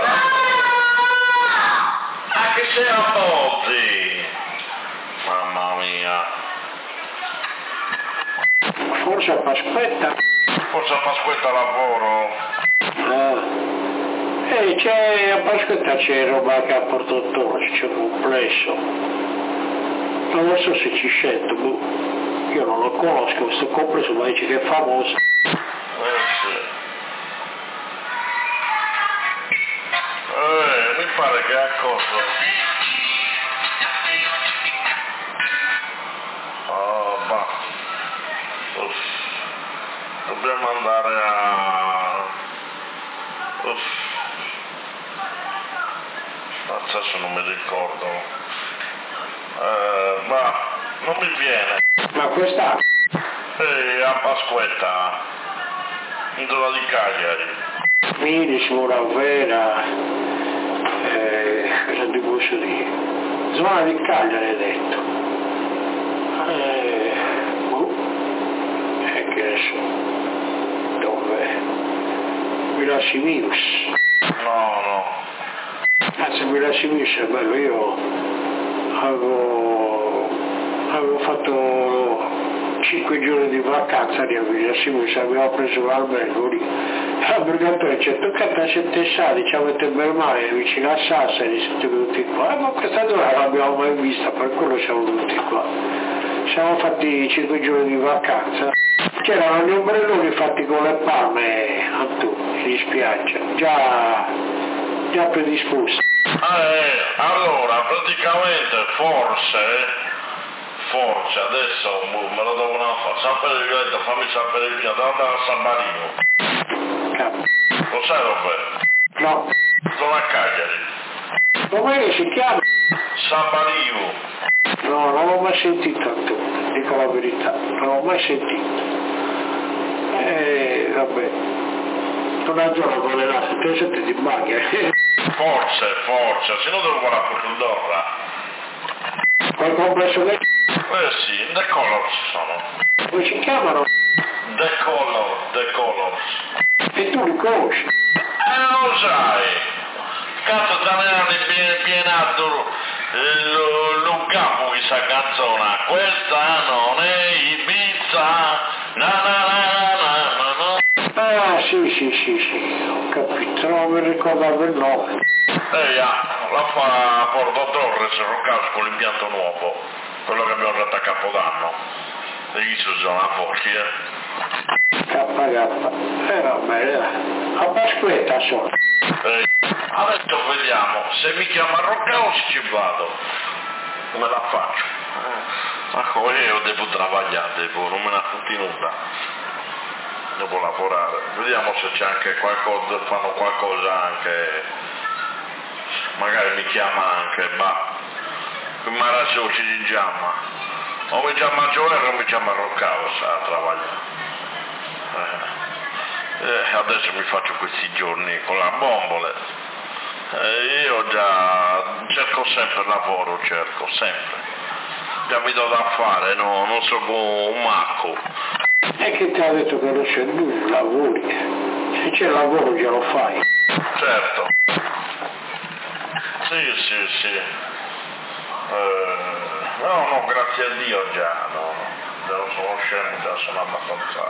Ah, che sei a Bozzi! Mamma mia. Forse a Pasquetta. Forse a Pasquetta lavoro. Ah. Eh, c'è, a Pasquetta c'è roba che a Portottone, c'è un complesso. Non lo so se ci scendo, boh. Io non lo conosco questo complesso, ma dice che è famoso. Eh sì. Eh, mi pare che a cosa. Oh, bah. Uff. Dobbiamo andare a... Uff. Adesso non mi ricordo. Eh, ma non mi viene. Ma questa? Eh, a Pasquetta, in zona di Cagliari. Miris, Muravera, eh, cosa ti posso dire? Zona di Cagliari hai detto. Eh, boh. E che ne so. Dove? Villassivius. No, no. Anzi, Villassivius è bello, io avevo, avevo fatto cinque giorni di vacanza lì a Villassivius, abbiamo preso l'albergo lì. L'albergatore ci ha toccato a sette sali, ci avete bel mare vicino a Sassari, siete venuti qua. Eh, ma questa zona non l'abbiamo mai vista, per quello siamo venuti qua. Siamo fatti cinque giorni di vacanza. C'erano gli ombrelloni fatti con le palme, Antù, in spiaggia, già, già predisposti. Eh, allora, praticamente, forse, forse, adesso me lo devono fare, sapere il fammi sapere il mio, devo andare a San Marino. Capo. Lo sai dov'è? No. Sono a Cagliari. Come si chiama? San Marino. No, non l'ho mai sentito, Antù, dico la verità, non l'ho mai sentito. Eh, vabbè, una zona dove là, se siete di bagna. Forse, forse, se no devo guardare per Condorra. Quel complesso lì? Eh sì, The Colors sono. Come si chiamano? The Color, The Colors. E tu li conosci? Eh, non lo sai. Cazzo, te ne hanno impienato il capo questa canzone. Questa non è Ibiza. Na na na na na na. Ah, sì, sì, sì, sì, ho capito, non mi ricordavo il nome. Eh, yeah, la fa a Porto Torres, Roccas con l'impianto nuovo, quello che abbiamo fatto a Capodanno. E lì si sono a pochi, eh. K K. Eh, vabbè, dai. A Pasquetta sono. Eh, adesso vediamo, se mi chiama Roccas ci vado. Come la faccio? Eh, ma come io devo travagliare, devo, non me ne fotti nulla. Devo lavorare, vediamo se c'è anche qualcosa, fanno qualcosa anche, magari mi chiama anche, ma ma adesso ci chiama, o mi chiama Gioele o mi chiama Roccavo a lavorare. Eh, eh, adesso mi faccio questi giorni con la bombole, eh, io già cerco sempre lavoro, cerco sempre, già mi do da fare, no? Non so come un macco. E che ti ha detto che non c'è nulla, lavori. Se c'è lavoro già lo fai. Certo. Sì, sì, sì. Eh, no, no, grazie a Dio già, no. Già non sono scemo, già sono abbastanza.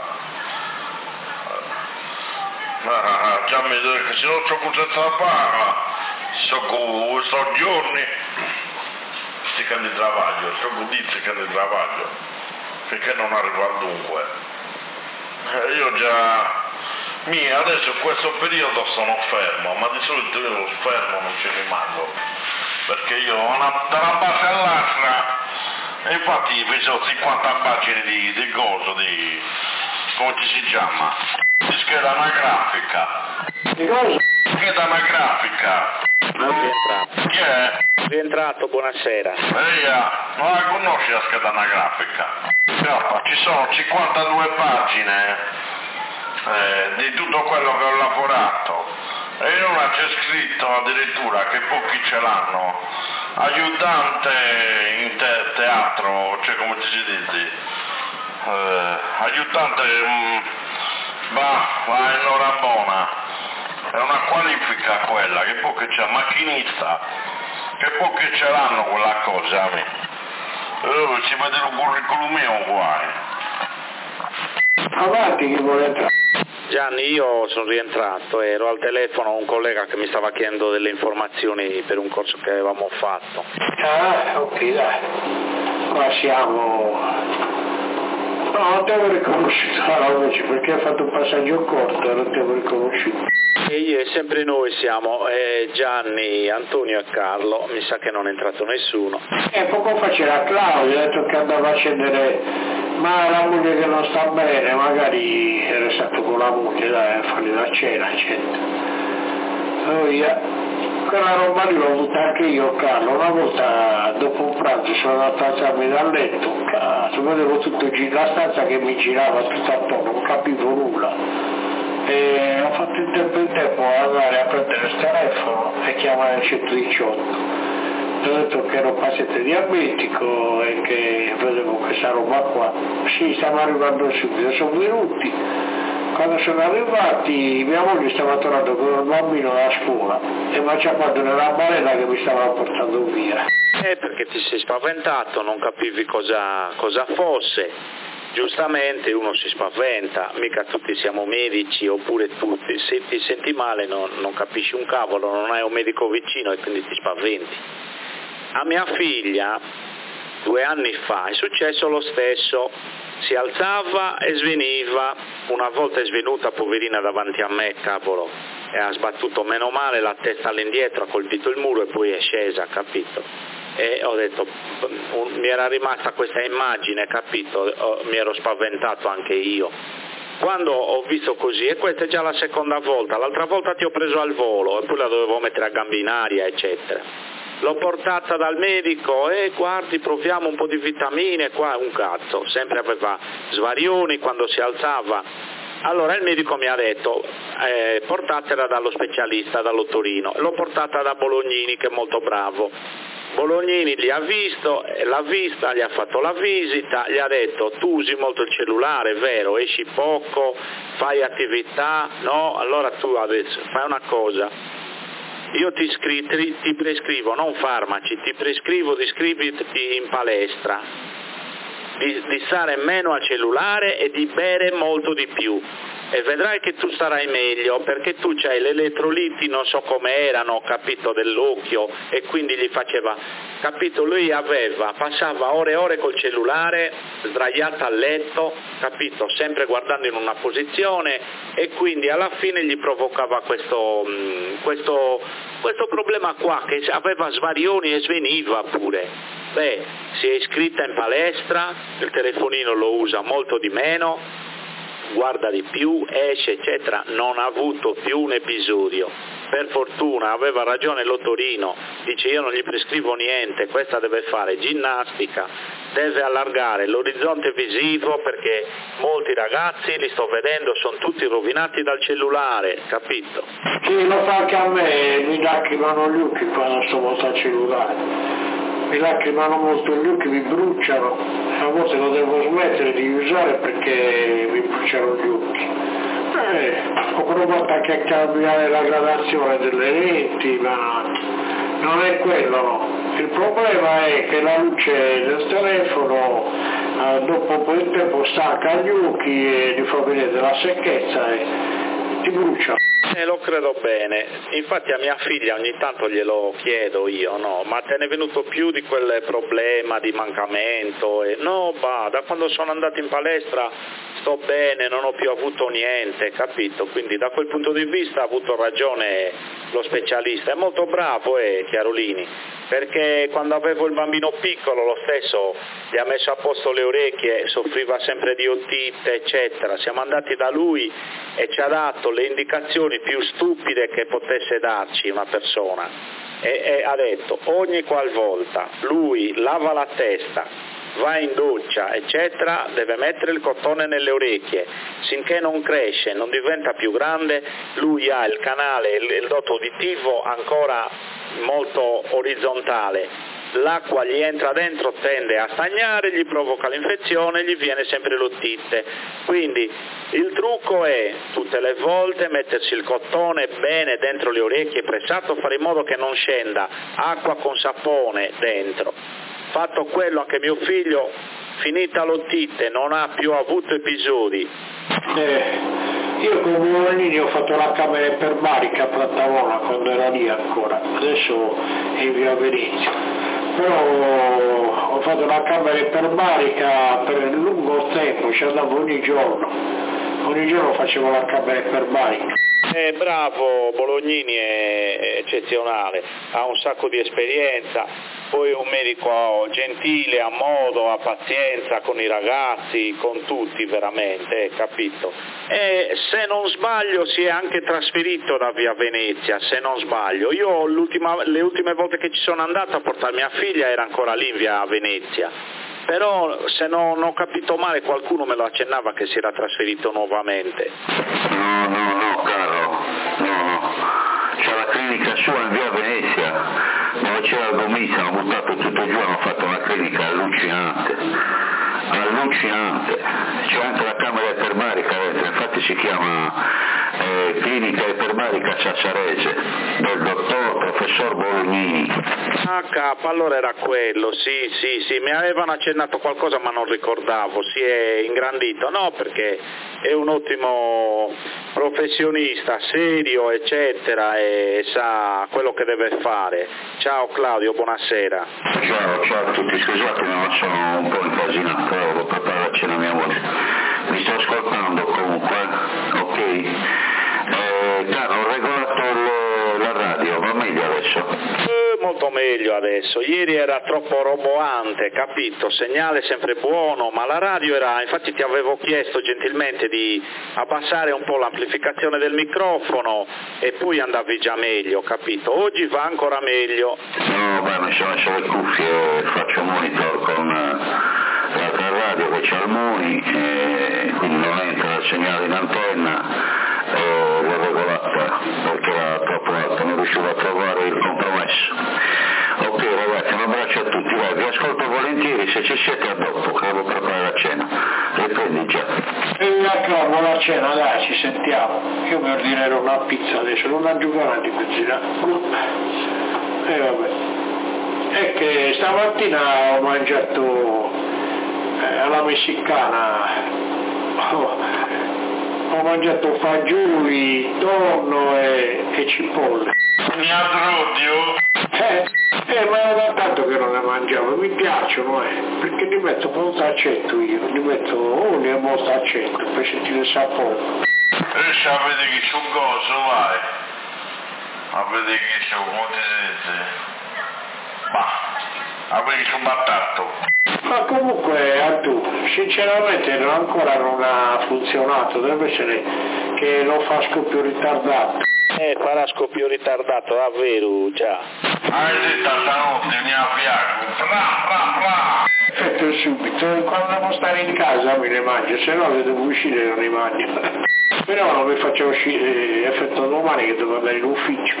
Eh. Ah, già mi dico che se non c'ho senza la parla, so con sto giorni, sti che di travaglio, so con dizi che di travaglio, finché non arrivo al dunque. Eh, io già, mi adesso in questo periodo sono fermo, ma di solito io fermo non ci rimango, perché io una, da una parte all'altra, e infatti facevo cinquanta pagine di, di coso, di, come ci si chiama, di scheda anagrafica, Che cosa? Scheda anagrafica. Non è rientrato. Chi è? Rientrato, buonasera. Eia, non la conosci la scheda anagrafica? Cioè, ci sono cinquantadue pagine eh, di tutto quello che ho lavorato e in una c'è scritto addirittura che pochi ce l'hanno. Aiutante in te- teatro, cioè come ci si dice? Eh, aiutante, mh, va, va in ora buona. È una qualifica quella, che pochi c'è, macchinista, che pochi ce l'hanno quella cosa, a me. Eh, ci vede il curriculum mio qua. Avanti che vuole entrare. Gianni, io sono rientrato, ero al telefono a un collega che mi stava chiedendo delle informazioni per un corso che avevamo fatto. Ah, ok, dai. Qua siamo. No, non ti avevo riconosciuto la voce perché ha fatto un passaggio corto e non ti avevo riconosciuto. E io e sempre noi siamo eh, Gianni, Antonio e Carlo, mi sa che non è entrato nessuno. E poco fa c'era Claudio, ha detto che andava a scendere, ma la moglie che non sta bene, magari era stato con la moglie, dai, a fargli la cena, eccetera. Oh, yeah. Quella roba lì l'ho avuta anche io, Carlo. Una volta dopo un pranzo sono andato a alzarmi dal letto, cazzo, vedevo tutto gi- la stanza che mi girava tutto attorno, non capivo nulla. E ho fatto in tempo in tempo andare a prendere il telefono e chiamare il centodiciotto. Ho detto che ero paziente diabetico e che vedevo questa roba qua. Sì, stiamo arrivando subito, sono venuti. Quando sono arrivati mia moglie stava tornando con il bambino da scuola e mi ha ciapato nella balena che mi stava portando via. Eh, perché ti sei spaventato, non capivi cosa, cosa fosse. Giustamente uno si spaventa, mica tutti siamo medici, oppure tu ti, se ti senti male non, non capisci un cavolo, non hai un medico vicino e quindi ti spaventi. A mia figlia, due anni fa, è successo lo stesso, si alzava e sveniva, una volta è svenuta poverina davanti a me, cavolo, e ha sbattuto meno male la testa all'indietro, ha colpito il muro e poi è scesa, capito? E ho detto, mi era rimasta questa immagine, capito? Mi ero spaventato anche io. Quando ho visto così, e questa è già la seconda volta, l'altra volta ti ho preso al volo e poi la dovevo mettere a gambe in aria, eccetera. L'ho portata dal medico e guardi, proviamo un po' di vitamine, qua un cazzo, sempre aveva svarioni quando si alzava. Allora il medico mi ha detto, eh, portatela dallo specialista, dall'Ottorino. L'ho portata da Bolognini, che è molto bravo. Bolognini li ha visto, l'ha vista, gli ha fatto la visita, gli ha detto tu usi molto il cellulare, vero, esci poco, fai attività, no? Allora tu adesso fai una cosa, io ti, scri- ti, ti prescrivo, non farmaci, ti prescrivo di iscriverti in palestra, di, di stare meno al cellulare e di bere molto di più. E vedrai che tu starai meglio, perché tu c'hai le elettroliti, non so come erano, capito, dell'occhio, e quindi gli faceva, capito, lui aveva, passava ore e ore col cellulare, sdraiato al letto, capito, sempre guardando in una posizione, e quindi alla fine gli provocava questo, questo, questo problema qua, che aveva svarioni e sveniva pure. Beh, si è iscritta in palestra, il telefonino lo usa molto di meno, guarda di più, esce, eccetera, non ha avuto più un episodio. Per fortuna aveva ragione l'Ottorino, dice io non gli prescrivo niente, questa deve fare ginnastica, deve allargare l'orizzonte visivo, perché molti ragazzi, li sto vedendo, sono tutti rovinati dal cellulare, capito? Sì, lo fa anche a me, mi lacrimano gli occhi quando sto molto al cellulare. Mi lacrimano molto gli occhi, mi bruciano, a volte lo devo smettere di usare perché mi bruciano gli occhi. Eh, ho provato anche a cambiare la gradazione delle lenti, ma non è quello, no. Il problema è che la luce del telefono eh, dopo un po' di tempo stanca gli occhi e ti fa venire della secchezza e ti brucia. Eh, lo credo bene, infatti a mia figlia ogni tanto glielo chiedo io, no, ma te ne è venuto più di quel problema di mancamento? E no, bah, da quando sono andato in palestra sto bene, non ho più avuto niente, capito? Quindi da quel punto di vista ha avuto ragione lo specialista, è molto bravo, eh, Chiarolini, perché quando avevo il bambino piccolo lo stesso gli ha messo a posto le orecchie, soffriva sempre di otite eccetera, siamo andati da lui e ci ha dato le indicazioni più stupide che potesse darci una persona e, e ha detto ogni qualvolta lui lava la testa, va in doccia eccetera, deve mettere il cotone nelle orecchie, finché non cresce, non diventa più grande, lui ha il canale, il, il dotto uditivo ancora molto orizzontale, l'acqua gli entra dentro, tende a stagnare, gli provoca l'infezione, gli viene sempre l'otite. Quindi il trucco è tutte le volte mettersi il cotone bene dentro le orecchie, pressato, fare in modo che non scenda acqua con sapone dentro. Fatto quello, anche mio figlio, finita l'otite, non ha più avuto episodi. Eh, io con Bolognini ho fatto la camera iperbarica a Plattavona quando era lì ancora, adesso è in via Venezia, però ho fatto la camera iperbarica per un lungo tempo, ci andavo ogni giorno, ogni giorno facevo la camera iperbarica. È bravo, Bolognini è eccezionale, ha un sacco di esperienza, poi è un medico gentile, a modo, ha pazienza con i ragazzi, con tutti veramente, capito? E se non sbaglio si è anche trasferito da via Venezia, se non sbaglio. Io l'ultima, le ultime volte che ci sono andato a portare mia figlia era ancora lì in via Venezia. Però se non ho capito male qualcuno me lo accennava che si era trasferito nuovamente. No, no, no, caro, no, no. C'è la clinica sua in via Venezia, dove c'era il Gomizia, hanno buttato tutto giù, hanno fatto una clinica allucinante, allucinante. C'è anche la camera iperbarica dentro, infatti si chiama eh, clinica iperbarica Sassarese, del dottor professor Bolognini. Ah capo, allora era quello, sì, sì, sì, mi avevano accennato qualcosa ma non ricordavo, si è ingrandito, no perché è un ottimo professionista, serio, eccetera, e sa quello che deve fare. Ciao Claudio, buonasera. Ciao, ciao a tutti, scusatemi ma sono un po' incasinato, devo preparare la cena a mia moglie. Mi sto ascoltando comunque, ok? Eh, caro, ho regolato il, la radio, va meglio adesso? Eh, molto meglio adesso, ieri era troppo roboante, capito? Segnale sempre buono, ma la radio era, infatti ti avevo chiesto gentilmente di abbassare un po' l'amplificazione del microfono e poi andavi già meglio, capito? Oggi va ancora meglio. No, beh, mi sono messo le cuffie e faccio monitor con uh, l'altra radio che c'è al Muni, e quindi non entra il segnale in antenna. Eh, l'ho regolata perché era troppo alta, non riuscivo a trovare il compromesso. Ok ragazzi, un abbraccio a tutti, vai, vi ascolto volentieri, se ci siete a dopo, che devo preparare la cena. Riprendi già. E la buona cena, dai, ci sentiamo. Io mi ordinerò una pizza adesso, non la giocare di mezzina. E vabbè. È che stamattina ho mangiato eh, alla messicana. Oh. Ho mangiato fagioli, tonno e, e cipolle. Mi addrodio? Eh, eh, ma era da tanto che non le mangiavo, mi piacciono, eh, perché li metto molto accetto io, li metto olio e molto accetto per sentire il sapore. Riesci a vedere che c'è un coso, vai. A vedere che c'è un, come ti dice? Ma, a vedere che c'è un battato. Ma comunque a tu, sinceramente non, ancora non ha funzionato, deve essere che lo fa scoppio ritardato. Eh, farà scoppio ritardato, davvero, già. Hai detto stanotte mi avviato, fra fra fra. Effetto subito, quando devo stare in casa me ne mangio, se no le devo uscire e non li mangio. Però non mi faccio uscire, effetto domani che devo andare in ufficio.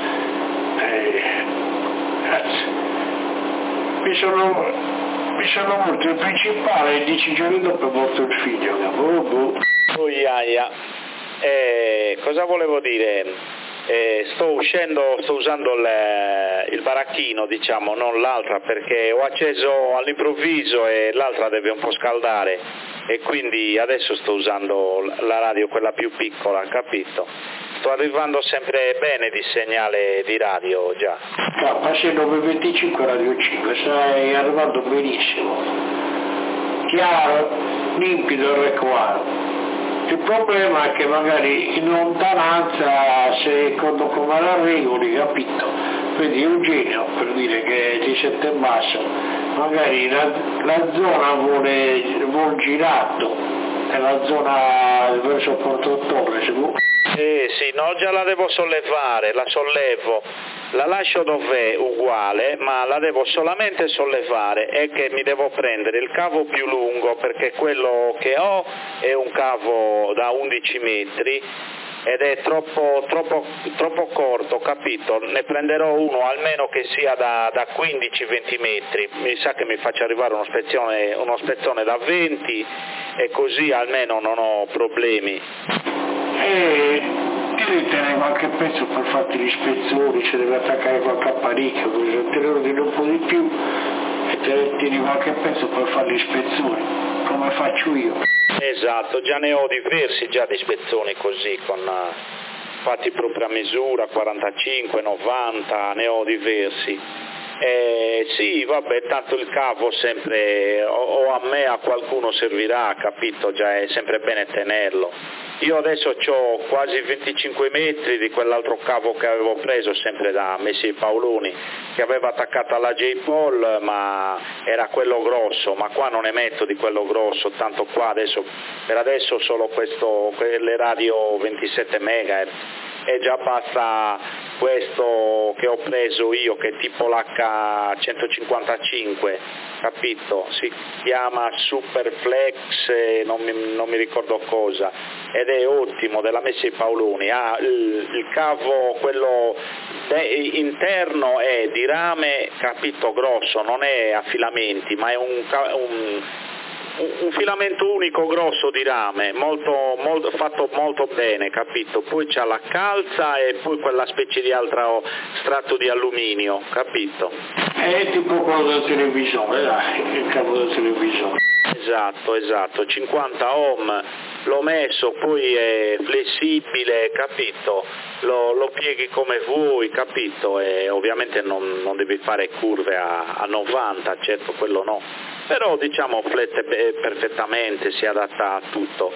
Eh, grazie. Mi sono... Mi sono morto il principale e dieci giorni dopo è morto il figlio. Oh, boh. Oh, iaia. Eh, cosa volevo dire? Eh, sto uscendo, sto usando il, il baracchino, diciamo, non l'altra, perché ho acceso all'improvviso e l'altra deve un po' scaldare e quindi adesso sto usando la radio, quella più piccola, capito? Sto arrivando sempre bene di segnale di radio già. K sei nove venticinque Radio cinque, stai arrivando benissimo. Chiaro, limpido e recuaro. Il problema è che magari in lontananza, secondo come la regoli, capito? vedi Eugenio, per dire che ti sente basso, magari la, la zona vuole, vuole girato, è la zona verso Porto Torre, se vuoi. Eh sì, no, già la devo sollevare, la sollevo, la lascio dov'è uguale, ma la devo solamente sollevare, è che mi devo prendere il cavo più lungo, perché quello che ho è un cavo da undici metri ed è troppo, troppo, troppo corto, capito? Ne prenderò uno almeno che sia da, da quindici venti metri, mi sa che mi faccia arrivare uno spezzone, uno spezzone da venti e così almeno non ho problemi. E ti devi tenere qualche pezzo per farti gli spezzoni, ci devi attaccare qualche apparecchio, così te ne ordini un po' di più e te ne tieni qualche pezzo per fare gli spezzoni, come faccio io. Esatto, già ne ho diversi già di spezzoni così, con fatti proprio a misura, quarantacinque, novanta, ne ho diversi. Eh, sì, vabbè, tanto il cavo sempre, o, o a me a qualcuno servirà, capito? Già è sempre bene tenerlo. Io adesso ho quasi venticinque metri di quell'altro cavo che avevo preso sempre da Messi Paoloni, che aveva attaccato alla J-Paul, ma era quello grosso, ma qua non ne metto di quello grosso, tanto qua adesso, per adesso solo questo, quelle radio ventisette megahertz, e già basta questo che ho preso io, che è tipo l'H centocinquantacinque, capito? Si chiama Superflex, eh, non, mi, non mi ricordo cosa, ed è ottimo, della Messi Paoloni. Ha il, il cavo, quello de, interno è di rame, capito, grosso, non è a filamenti, ma è un, un un filamento unico grosso di rame, molto, molto, fatto molto bene, capito? Poi c'ha la calza e poi quella specie di altro strato di alluminio, capito? È tipo quello del televisore, dai, il cavo del televisore. Esatto, esatto, cinquanta ohm, l'ho messo, poi è flessibile, capito? Lo, lo pieghi come vuoi, capito? E ovviamente non, non devi fare curve a, a novanta, certo, quello no. Però diciamo flette perfettamente, si adatta a tutto.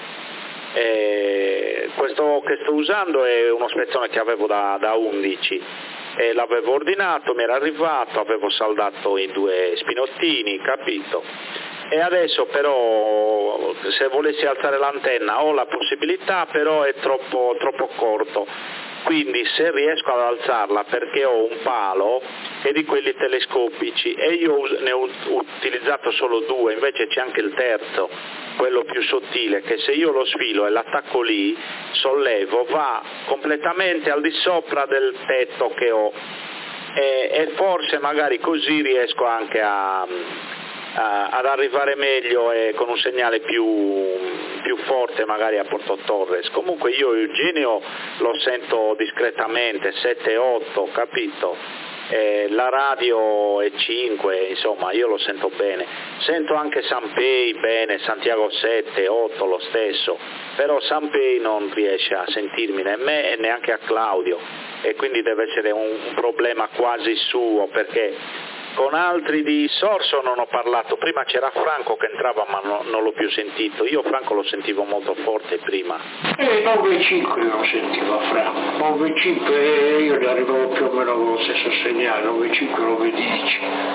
E questo che sto usando è uno spezzone che avevo da, da undici, e l'avevo ordinato, mi era arrivato, avevo saldato i due spinottini, capito? E adesso però se volessi alzare l'antenna ho la possibilità, però è troppo, troppo corto. Quindi se riesco ad alzarla, perché ho un palo che è di quelli telescopici e io ne ho utilizzato solo due, invece c'è anche il terzo, quello più sottile, che se io lo sfilo e l'attacco lì, sollevo, va completamente al di sopra del tetto che ho, e, e forse magari così riesco anche a, a, ad arrivare meglio e con un segnale più, più forte magari a Porto Torres. Comunque io Eugenio lo sento discretamente, sette otto, capito? Eh, la radio è cinque, insomma io lo sento bene, sento anche Sanpei bene, Santiago sette, otto lo stesso, però Sanpei non riesce a sentirmi né me e neanche a Claudio, e quindi deve essere un, un problema quasi suo, perché con altri di Sorso non ho parlato, prima c'era Franco che entrava ma no, non l'ho più sentito, io Franco lo sentivo molto forte prima. Eh, nove cinque io lo sentivo a Franco, nove cinque io ne arrivavo più o meno con lo stesso segnale, nove cinque nove dieci.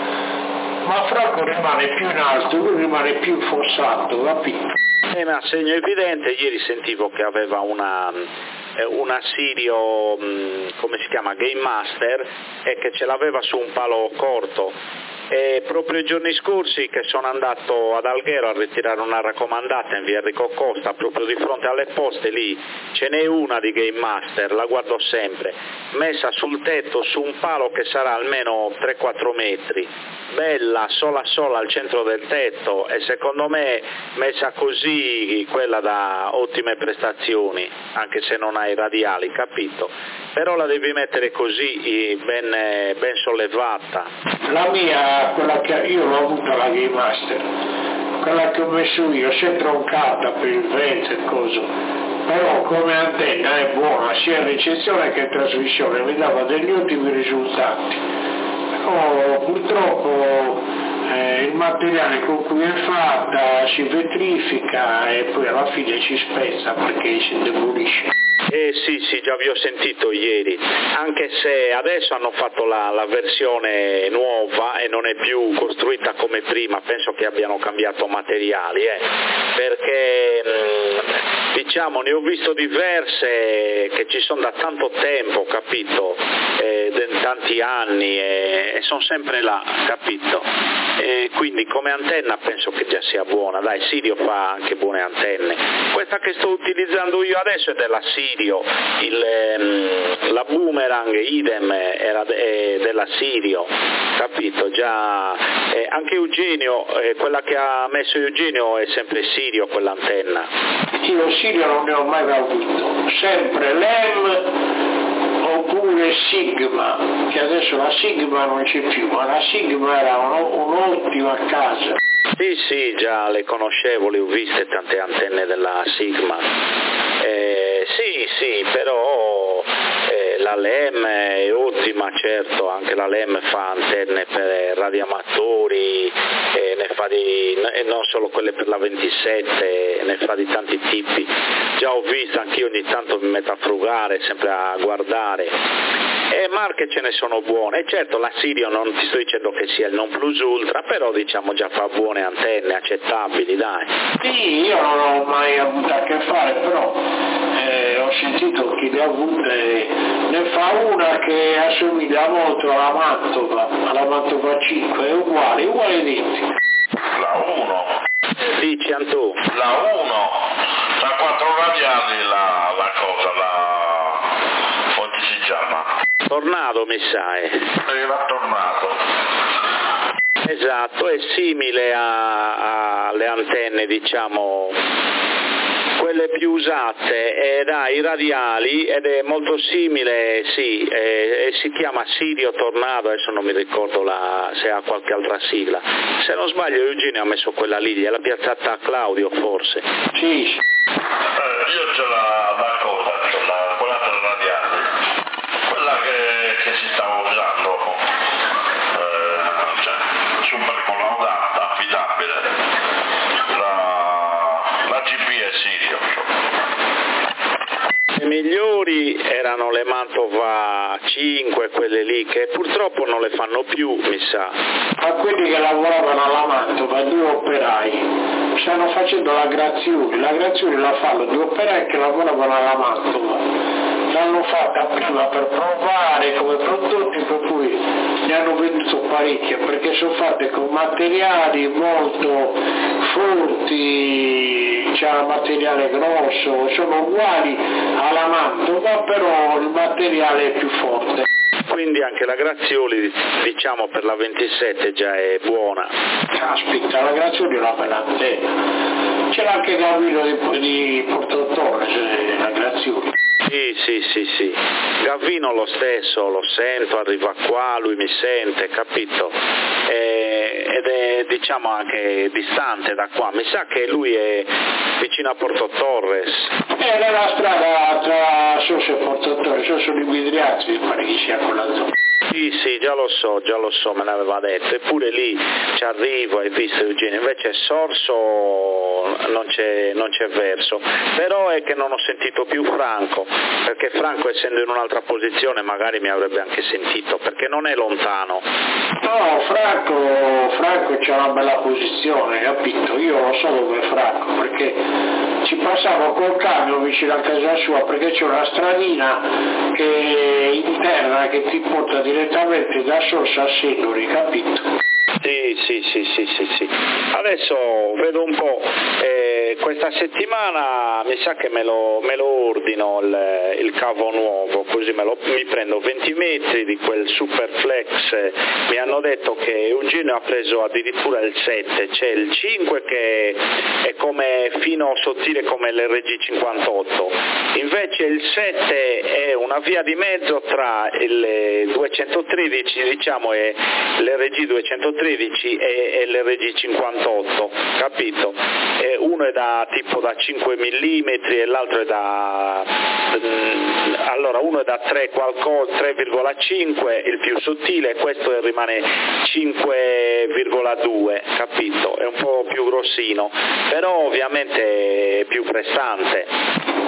Ma Franco rimane più in alto, lui rimane più infossato, capito? Eh, ma a segno evidente, ieri sentivo che aveva una... una Sirio, come si chiama, Game Master, e che ce l'aveva su un palo corto, e proprio i giorni scorsi che sono andato ad Alghero a ritirare una raccomandata in via Enrico Costa, proprio di fronte alle poste lì ce n'è una di Game Master, la guardo sempre, messa sul tetto su un palo che sarà almeno tre quattro metri, bella, sola sola al centro del tetto, e secondo me messa così quella da ottime prestazioni, anche se non hai radiali, capito? Però la devi mettere così, ben, ben sollevata. La mia, quella che io l'ho avuta la Game Master, quella che ho messo io, si è troncata per il vento e coso, però come antenna è buona, sia ricezione che trasmissione, mi dava degli ottimi risultati. Però purtroppo eh, il materiale con cui è fatta si vetrifica e poi alla fine si spezza perché si indebolisce. Eh sì, sì, già vi ho sentito ieri, anche se adesso hanno fatto la, la versione nuova e non è più costruita come prima, penso che abbiano cambiato materiali, eh, perché mh, diciamo ne ho visto diverse che ci sono da tanto tempo, capito, eh, da tanti anni e, e sono sempre là, capito, e quindi come antenna penso che già sia buona, dai, Sirio fa anche buone antenne. Questa che sto utilizzando io adesso è della Sirio, il, ehm, la Boomerang idem era de, della Sirio, capito, già eh, anche Eugenio, eh, quella che ha messo Eugenio è sempre Sirio quell'antenna. Io Sirio non ne ho mai avuto, sempre l'Em oppure Sigma, che adesso la Sigma non c'è più, ma la Sigma era un, un'ottima casa. Sì, sì, già le conoscevo, le ho viste tante antenne della Sigma. Eh, sì, sì, però eh, la LEM è ottima, certo, anche la LEM fa antenne per radioamatori, eh, ne fa di, e non solo quelle per la ventisette, ne fa di tanti tipi. Già ho visto, anch'io ogni tanto mi metto a frugare, sempre a guardare. E marche ce ne sono buone, e certo la Sirio non ti sto dicendo che sia il non plus ultra, però diciamo già fa buone antenne, accettabili, dai. Sì, io non ho mai avuto a che fare, però eh, ho sentito chi le ha avute, ne fa una che assomiglia molto alla Mantova, alla Mantova cinque, è uguale, uguale identica. La uno. Dici Antù? La uno, tra quattro radiali la, la cosa, la... come si chiama? Tornado mi sa, eh. Era tornato. Esatto, è simile alle antenne, diciamo, quelle più usate, eh, dai, radiali, ed è molto simile, sì, eh, e si chiama Sirio Tornado, adesso non mi ricordo la, se ha qualche altra sigla. Se non sbaglio Eugenio ha messo quella lì, gliel'ha piazzata a Claudio forse. Sì, sì. Eh, io c'ho la, la cosa, c'ho la, quella per radiali, quella che, che si stava usando, eh, cioè, super collaudata, affidabile, la, la G P è Sirio. Le migliori erano le Mantova cinque, quelle lì, che purtroppo non le fanno più, mi sa. A quelli che lavoravano alla Mantova, due operai, stanno facendo la Grazioli, la Grazioli la fanno due operai che lavoravano alla Mantova. L'hanno fatta prima per provare come prodotti, per cui ne hanno venduto parecchie, perché sono fatte con materiali molto forti, c'è un materiale grosso, sono uguali alla Mantova, però il materiale è più forte. Quindi anche la Grazioli, diciamo, per la ventisette già è buona. Caspita, la Grazioli è una bella antenna. C'era anche Gavino di, di Portottone, la Grazioli. Sì, sì, sì, sì. Gavino lo stesso, lo sento, arriva qua, lui mi sente, capito? E, ed è, diciamo, anche distante da qua. Mi sa che lui è vicino a Porto Torres. È nella strada tra Sosso e Porto Torres, Sosso di Guidriazzi, mi pare che sia quella zona. Sì, sì, già lo so, già lo so, me l'aveva detto, eppure lì ci arrivo, hai visto Eugenio, invece Sorso non c'è, non c'è verso, però è che non ho sentito più Franco, perché Franco essendo in un'altra posizione magari mi avrebbe anche sentito, perché non è lontano. No, Franco, Franco c'ha una bella posizione, capito? Io lo so dove è Franco, perché ci passavo col camion vicino a casa sua, perché c'è una stradina che interna che ti porta direttamente da Sorso a Segori, capito? Sì, sì, sì, sì, sì, sì. Adesso vedo un po', eh, questa settimana mi sa che me lo, me lo ordino il, il cavo nuovo, così me lo, mi prendo venti metri di quel Superflex. Mi hanno detto che Eugenio ha preso addirittura il sette, c'è il cinque che è come fino sottile come l'R G cinquantotto, invece il sette è una via di mezzo tra il duecentotredici, diciamo, e l'R G duecentotredici e, e l'R G cinquantotto, capito? E uno è da tipo da cinque millimetri e l'altro è da mh, allora uno è da tre qualcosa, tre virgola cinque il più sottile, e questo rimane cinque virgola due, capito? È un po' più grossino, però ovviamente è più prestante.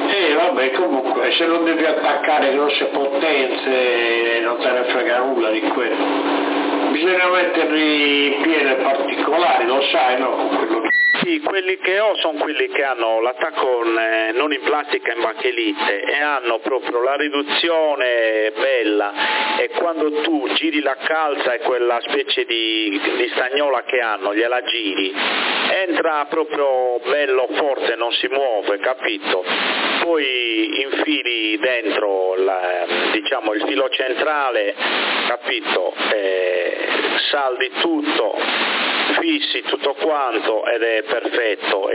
E vabbè, comunque, se non devi attaccare grosse potenze non te ne frega nulla di quello. Bisogna metterli in piene particolari, lo sai, no? Con quello che... Sì, quelli che ho sono quelli che hanno l'attacco eh, non in plastica, in bachelite, e hanno proprio la riduzione bella, e quando tu giri la calza e quella specie di, di stagnola che hanno, gliela giri, entra proprio bello forte, non si muove, capito? Poi infili dentro la, diciamo il filo centrale, capito? Eh, saldi tutto, fissi tutto quanto ed è perfetto.